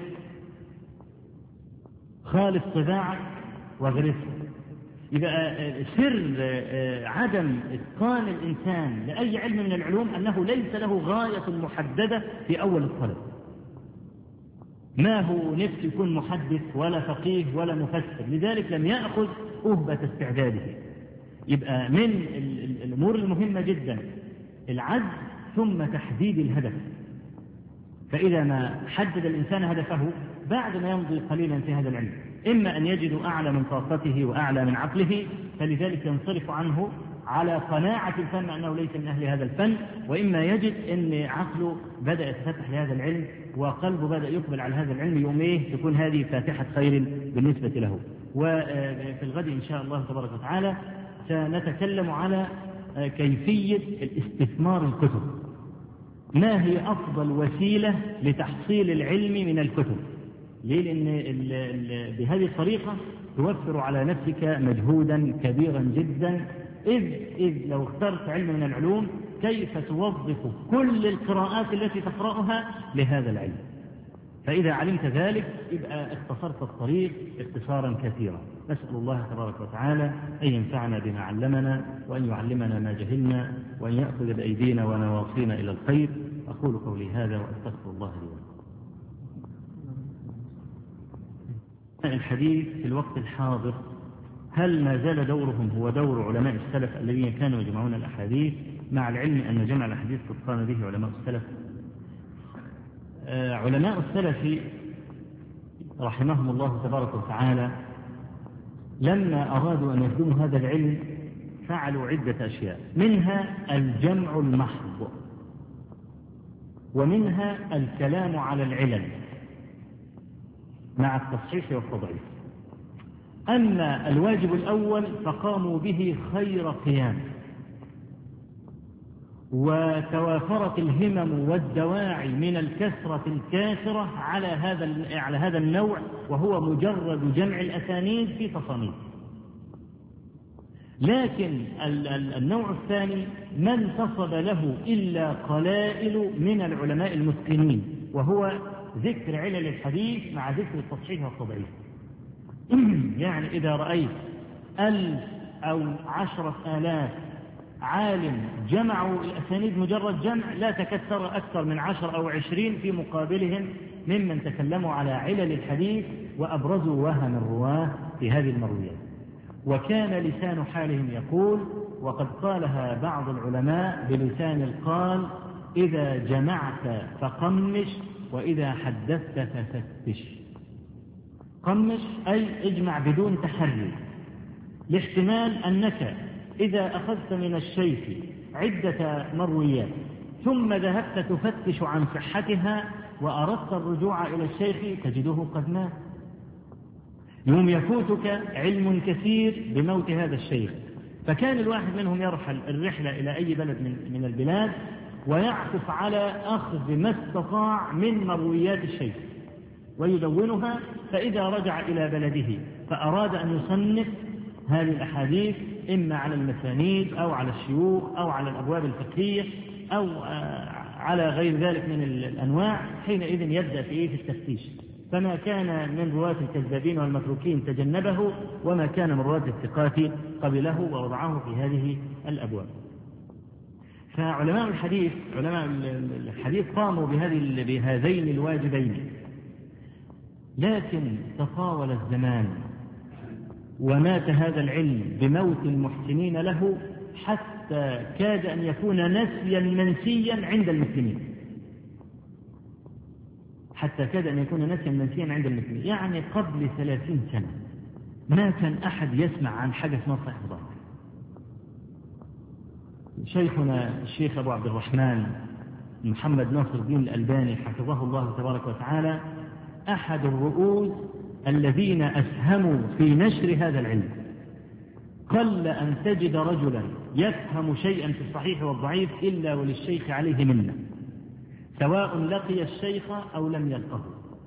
خالف طباعك واغرسها. يبقى سر عدم إتقان الإنسان لأي علم من العلوم أنه ليس له غاية محددة في أول الطلب. ما هو نفسه يكون محدث ولا فقيه ولا مفسر، لذلك لم يأخذ أهبة استعداده. يبقى من الأمور المهمة جدا العزم ثم تحديد الهدف. فإذا ما حدد الإنسان هدفه بعد ما يمضي قليلا في هذا العلم، إما أن يجد أعلى من طاقته وأعلى من عقله فلذلك ينصرف عنه على قناعة الفن أنه ليس من أهل هذا الفن، وإما يجد أن عقله بدأ يتفتح لهذا العلم وقلبه بدأ يقبل على هذا العلم، يوم تكون هذه فاتحة خير بالنسبة له. وفي الغد إن شاء الله تبارك وتعالى سنتكلم على كيفية الاستثمار الكتب. ما هي أفضل وسيلة لتحصيل العلم من الكتب؟ ليه؟ لأن بهذه الطريقة توفر على نفسك مجهودا كبيرا جدا، إذ لو اخترت علم من العلوم كيف توظف كل القراءات التي تقرأها لهذا العلم. فإذا علمت ذلك يبقى اختصرت الطريق اختصارا كثيرا. نسأل الله تبارك وتعالى أن ينفعنا بما علمنا وأن يعلمنا ما جهلنا وأن يأخذ بأيدينا ونواصينا إلى الخير. أقول قولي هذا وأستغفر الله لي ولكم. الحديث في الوقت الحاضر هل ما زال دورهم هو دور علماء السلف الذين كانوا يجمعون الأحاديث، مع العلم أن جمع الأحاديث قد قام به علماء السلف؟ علماء السلف رحمهم الله تبارك وتعالى لما أرادوا أن يخدموا هذا العلم فعلوا عدة أشياء، منها الجمع المحض، ومنها الكلام على العلل مع التصحيح والتضعيف. أما الواجب الأول فقاموا به خير قيام، وتوافرت الهمم والدواعي من الكثرة الكاثرة على هذا النوع، وهو مجرد جمع الأسانيد في تصانيف. لكن النوع الثاني ما انتصب له إلا قلائل من العلماء المتقنين، وهو ذكر علل الحديث مع ذكر التصحيح والتضعيف. يعني إذا رأيت 1000 أو 10,000 عالم جمعوا الأسانيد مجرد جمع، لا تكثر أكثر من 10 أو 20 في مقابلهم ممن تكلموا على علل الحديث وأبرزوا وهم الرواه في هذه المرويات. وكان لسان حالهم يقول، وقد قالها بعض العلماء بلسان القال: إذا جمعت فقمش، وإذا حدثت ففتش. قمش أي اجمع بدون تحري، لاحتمال أنك إذا أخذت من الشيخ عدة مرويات ثم ذهبت تفتش عن صحتها وأردت الرجوع إلى الشيخ تجده قد مات، يوم يفوتك علم كثير بموت هذا الشيخ. فكان الواحد منهم يرحل الرحلة إلى أي بلد من البلاد ويعكف على أخذ ما استطاع من مرويات الشيخ ويدونها، فإذا رجع إلى بلده فأراد أن يصنف هذه الأحاديث إما على المسانيد أو على الشيوخ أو على الأبواب الفقهية أو على غير ذلك من الأنواع، حينئذ يبدأ في التفتيش. فما كان من رواة الكذابين والمتروكين تجنبه، وما كان من رواة الثقات قبله ووضعه في هذه الأبواب. فعلماء الحديث قاموا بهذين الواجبين، لكن تطاول الزمان ومات هذا العلم بموت المحسنين له حتى كاد أن يكون نسيا منسيا عند المسلمين، يعني قبل 30 سنة ما كان أحد يسمع عن حاجة اسمها صحيح البخاري. شيخنا الشيخ أبو عبد الرحمن محمد ناصر الدين الألباني حفظه الله تبارك وتعالى أحد الرؤوس الذين أسهموا في نشر هذا العلم. قل أن تجد رجلا يفهم شيئا في الصحيح والضعيف إلا وللشيخ عليه منه، سواء لقي الشيخ أو لم يلقه.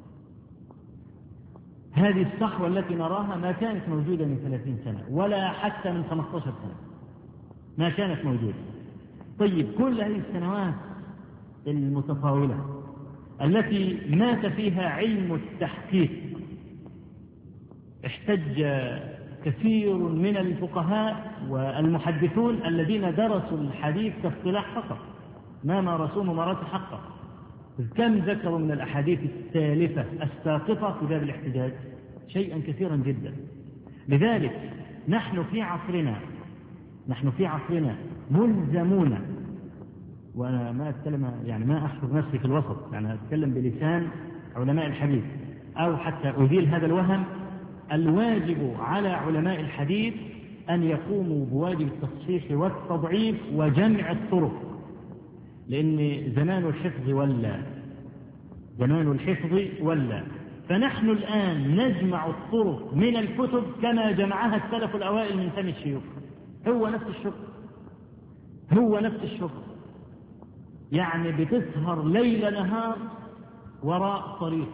هذه الصحوة التي نراها ما كانت موجودة من 30 سنة ولا حتى من 15 سنة، ما كانت موجودة. طيب كل هذه السنوات المتطاولة التي مات فيها علم التحقيق، احتج كثير من الفقهاء والمحدثون الذين درسوا الحديث كاصطلاح فقط، ما مارسوه ممارسة حقه. كم ذكروا من الأحاديث التالفة الساقطة في باب الاحتجاج؟ شيئا كثيرا جدا. لذلك نحن في عصرنا ملزمون، وأنا ما أتكلم يعني ما أحفظ نفسي في الوسط، يعني أتكلم بلسان علماء الحديث أو حتى أزيل هذا الوهم. الواجب على علماء الحديث أن يقوموا بواجب التصحيح والتضعيف وجمع الطرق، لأن زمان الحفظ ولا فنحن الآن نجمع الطرق من الكتب كما جمعها السلف الأوائل من فم الشيوخ. هو نفس الشغل، يعني بتسهر ليل نهار وراء طريق.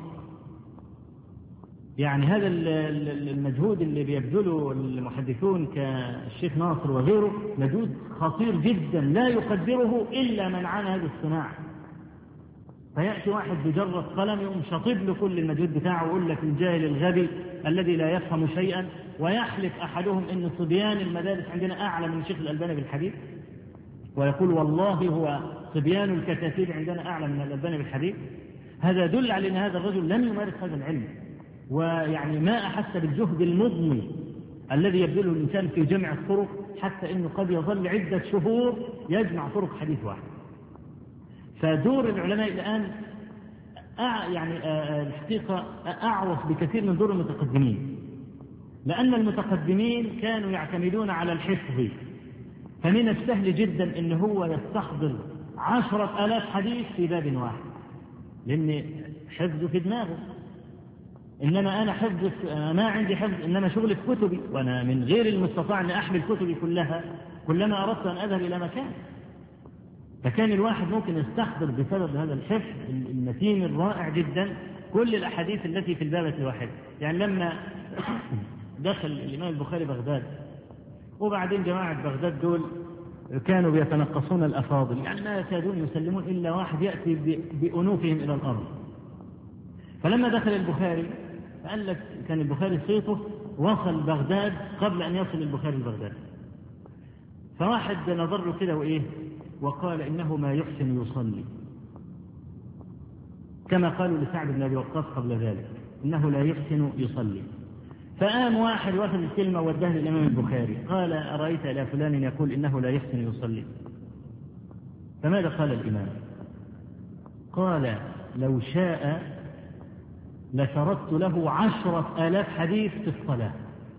يعني هذا المجهود اللي بيبذله المحدثون كالشيخ ناصر وغيره مجهود خطير جدا لا يقدره إلا من عانى هذه الصناعة. فيأتي واحد بجرة قلم يقوم شطب له كل المجهود بتاعه ويقول لك الجاهل الغبي الذي لا يفهم شيئا، ويحلف أحدهم إن صبيان المدارس عندنا أعلى من الشيخ الألباني بالحديث، ويقول والله هو صبيان الكتاتيب عندنا أعلى من الألباني بالحديث. هذا يدل على أن هذا الرجل لم يمارس هذا العلم، ويعني ما أحس بالجهد المضني الذي يبذله الإنسان في جمع الطرق، حتى أنه قد يظل عدة شهور يجمع طرق حديث واحد. فدور العلماء الآن الحقيقة أعوص بكثير من دور المتقدمين، لأن المتقدمين كانوا يعتمدون على الحفظ، فمن السهل جدا أنه هو يستحضر 10,000 حديث في باب واحد، لأن حفظه في دماغه. إنما أنا ما عندي حفظ، إنما شغل في كتبي، وأنا من غير المستطاع أن أحمل كتبي كلها كلما أردت أن أذهب إلى مكان. فكان الواحد ممكن يستحضر بسبب هذا الحفظ المتين الرائع جدا كل الأحاديث التي في الباب الواحد. يعني لما دخل الإمام البخاري بغداد، وبعدين جماعة بغداد دول كانوا بيتنقصون الأفاضل، يعني ما يكادون يسلمون إلا واحد يأتي بأنوفهم إلى الأرض. فلما دخل البخاري قال لك كان البخاري صيته وصل بغداد قبل أن يصل البخاري لبغداد، فواحد نظر له كده وقال إنه ما يحسن يصلي، كما قالوا لسعد بن أبي وقاص قبل ذلك إنه لا يحسن يصلي. فقام واحد واخذ الكلمة ووداه للإمام البخاري قال أرأيت إلى فلان يقول إنه لا يحسن يصلي؟ فماذا قال الإمام؟ قال لو شاء لسردت له 10,000 حديث في الصلاة.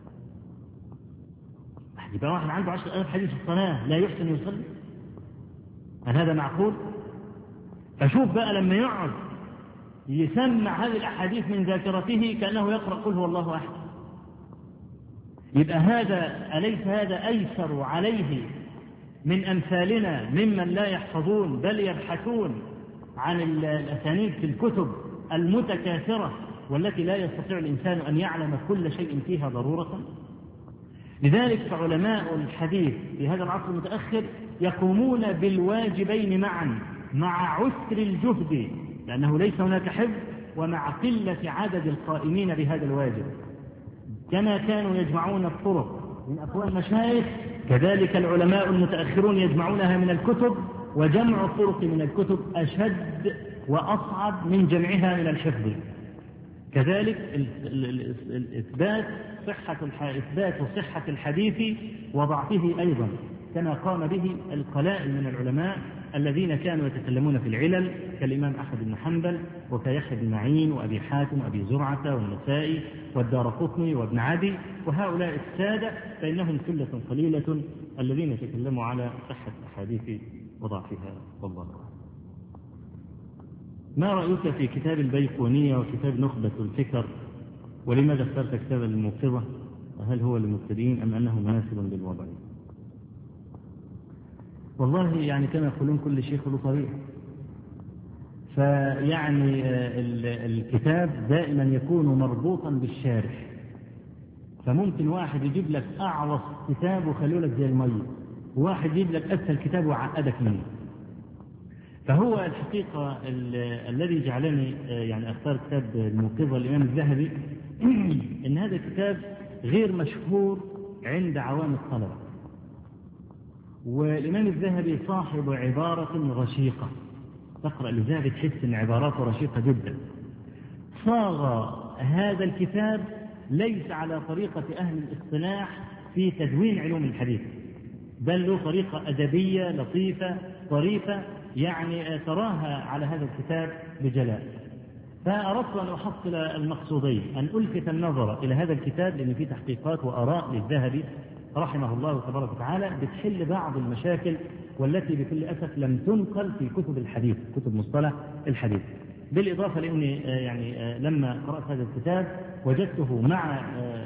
يبقى واحد عنده 10,000 حديث في الصلاة لا يحسن يصلي؟ هل هذا معقول؟ فشوف بقى لما يقعد يسمع هذه الأحاديث من ذاكرته كأنه يقرأ قل هو الله أحد. يبقى هذا أليس هذا أيسر عليه من أمثالنا ممن لا يحفظون بل يبحثون عن الأسانيد في الكتب المتكاثرة والتي لا يستطيع الإنسان أن يعلم كل شيء فيها ضرورة؟ لذلك فعلماء الحديث في هذا العصر المتأخر يقومون بالواجبين معا مع عسر الجهد، لأنه ليس هناك حفظ ومع قلة عدد القائمين بهذا الواجب. كما كانوا يجمعون الطرق من أقوال المشايخ كذلك العلماء المتأخرون يجمعونها من الكتب، وجمع الطرق من الكتب أشد وأصعب من جمعها من الحفظ. كذلك إثبات صحة الحديث وضعفه أيضا كما قام به القلائل من العلماء الذين كانوا يتكلمون في العلل كالإمام أحمد بن حنبل وكيحيى بن معين وأبي حاتم وأبي زرعة والنسائي والدارقطني وابن عدي، وهؤلاء السادة فإنهم ثلة قليلة الذين يتكلموا على صحة الأحاديث وضعفها. والله ما رأيك في كتاب البيقونية وكتاب نخبة الفكر، ولماذا اخترت كتاب الموقظة؟ هل هو للمبتدئين أم أنه مناسب للوضع؟ والله يعني كما يقولون كل شيخ له طريق، فيعني الكتاب دائما يكون مربوطا بالشارح، فممكن واحد يجيب لك أعوص كتاب وخليه لك زي المية، وواحد يجيب لك أسهل كتاب وعقدك منه. فهو الحقيقة الذي جعلني يعني أختار كتاب الموقظة الإمام الذهبي إن هذا الكتاب غير مشهور عند عوام الطلبة، والإمام الذهبي صاحب عبارة رشيقة، تقرأ الذهبي تحس إن عباراته رشيقة جدا. صاغ هذا الكتاب ليس على طريقة أهل الاصطلاح في تدوين علوم الحديث، بل له طريقة أدبية لطيفة طريفة يعني تراها على هذا الكتاب بجلاء. فأردت أن أحصل المقصودين، أن ألفت النظر إلى هذا الكتاب لأن فيه تحقيقات وآراء للذهبي رحمه الله تبارك وتعالى بتحل بعض المشاكل والتي بكل أسف لم تنقل في كتب الحديث، كتب مصطلح الحديث. بالإضافة لأني يعني لما قرأت هذا الكتاب وجدته مع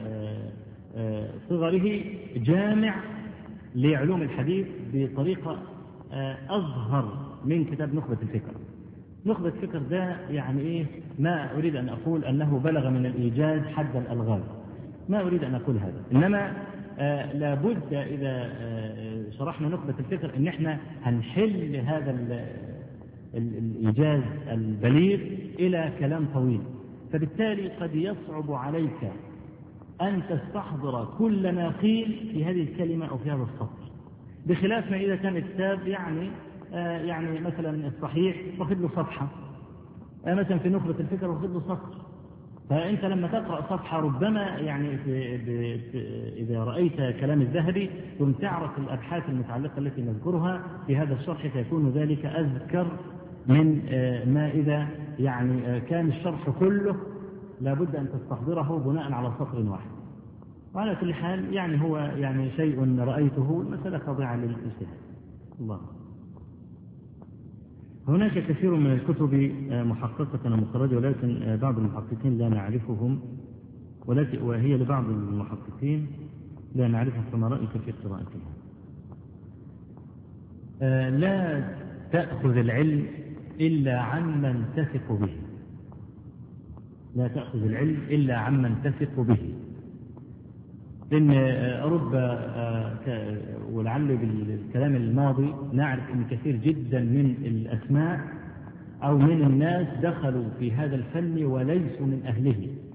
صغره جامع لعلوم الحديث بطريقة أظهر من كتاب نخبة الفكر. نخبة الفكر ده يعني إيه؟ ما أريد أن أقول أنه بلغ من الإيجاز حد الألغاز، ما أريد أن أقول هذا، إنما لابد إذا شرحنا نخبة الفكر إن إحنا هنحل هذا الإيجاز البليغ إلى كلام طويل، فبالتالي قد يصعب عليك أن تستحضر كل ما قيل في هذه الكلمة أو في هذا السطر، بخلاف ما إذا كان الكتاب يعني مثلا الصحيح واخد له صفحة، مثلا في نخبة الفكر واخد له سطر، فأنت لما تقرأ صفحة ربما يعني إذا رأيت كلام الذهبي ثم تعرف الأبحاث المتعلقة التي نذكرها في هذا الشرح فيكون ذلك أذكر من ما إذا يعني كان الشرح كله لابد أن تستحضره بناء على سطر واحد. وعلى كل حال يعني هو يعني شيء رأيته المسألة خاضعة للاجتهاد. الله. هناك كثير من الكتب محققة ومخرجة، ولكن بعض المحققين لا نعرفهم، وهي لبعض المحققين لا نعرفها، فما رأيك في قراءتها؟ لا تأخذ العلم إلا عمن تثق به، لا تأخذ العلم إلا عمن تثق به، إن رب ولعل بالكلام الماضي نعرف أن كثير جدا من الأسماء أو من الناس دخلوا في هذا الفن وليسوا من أهله،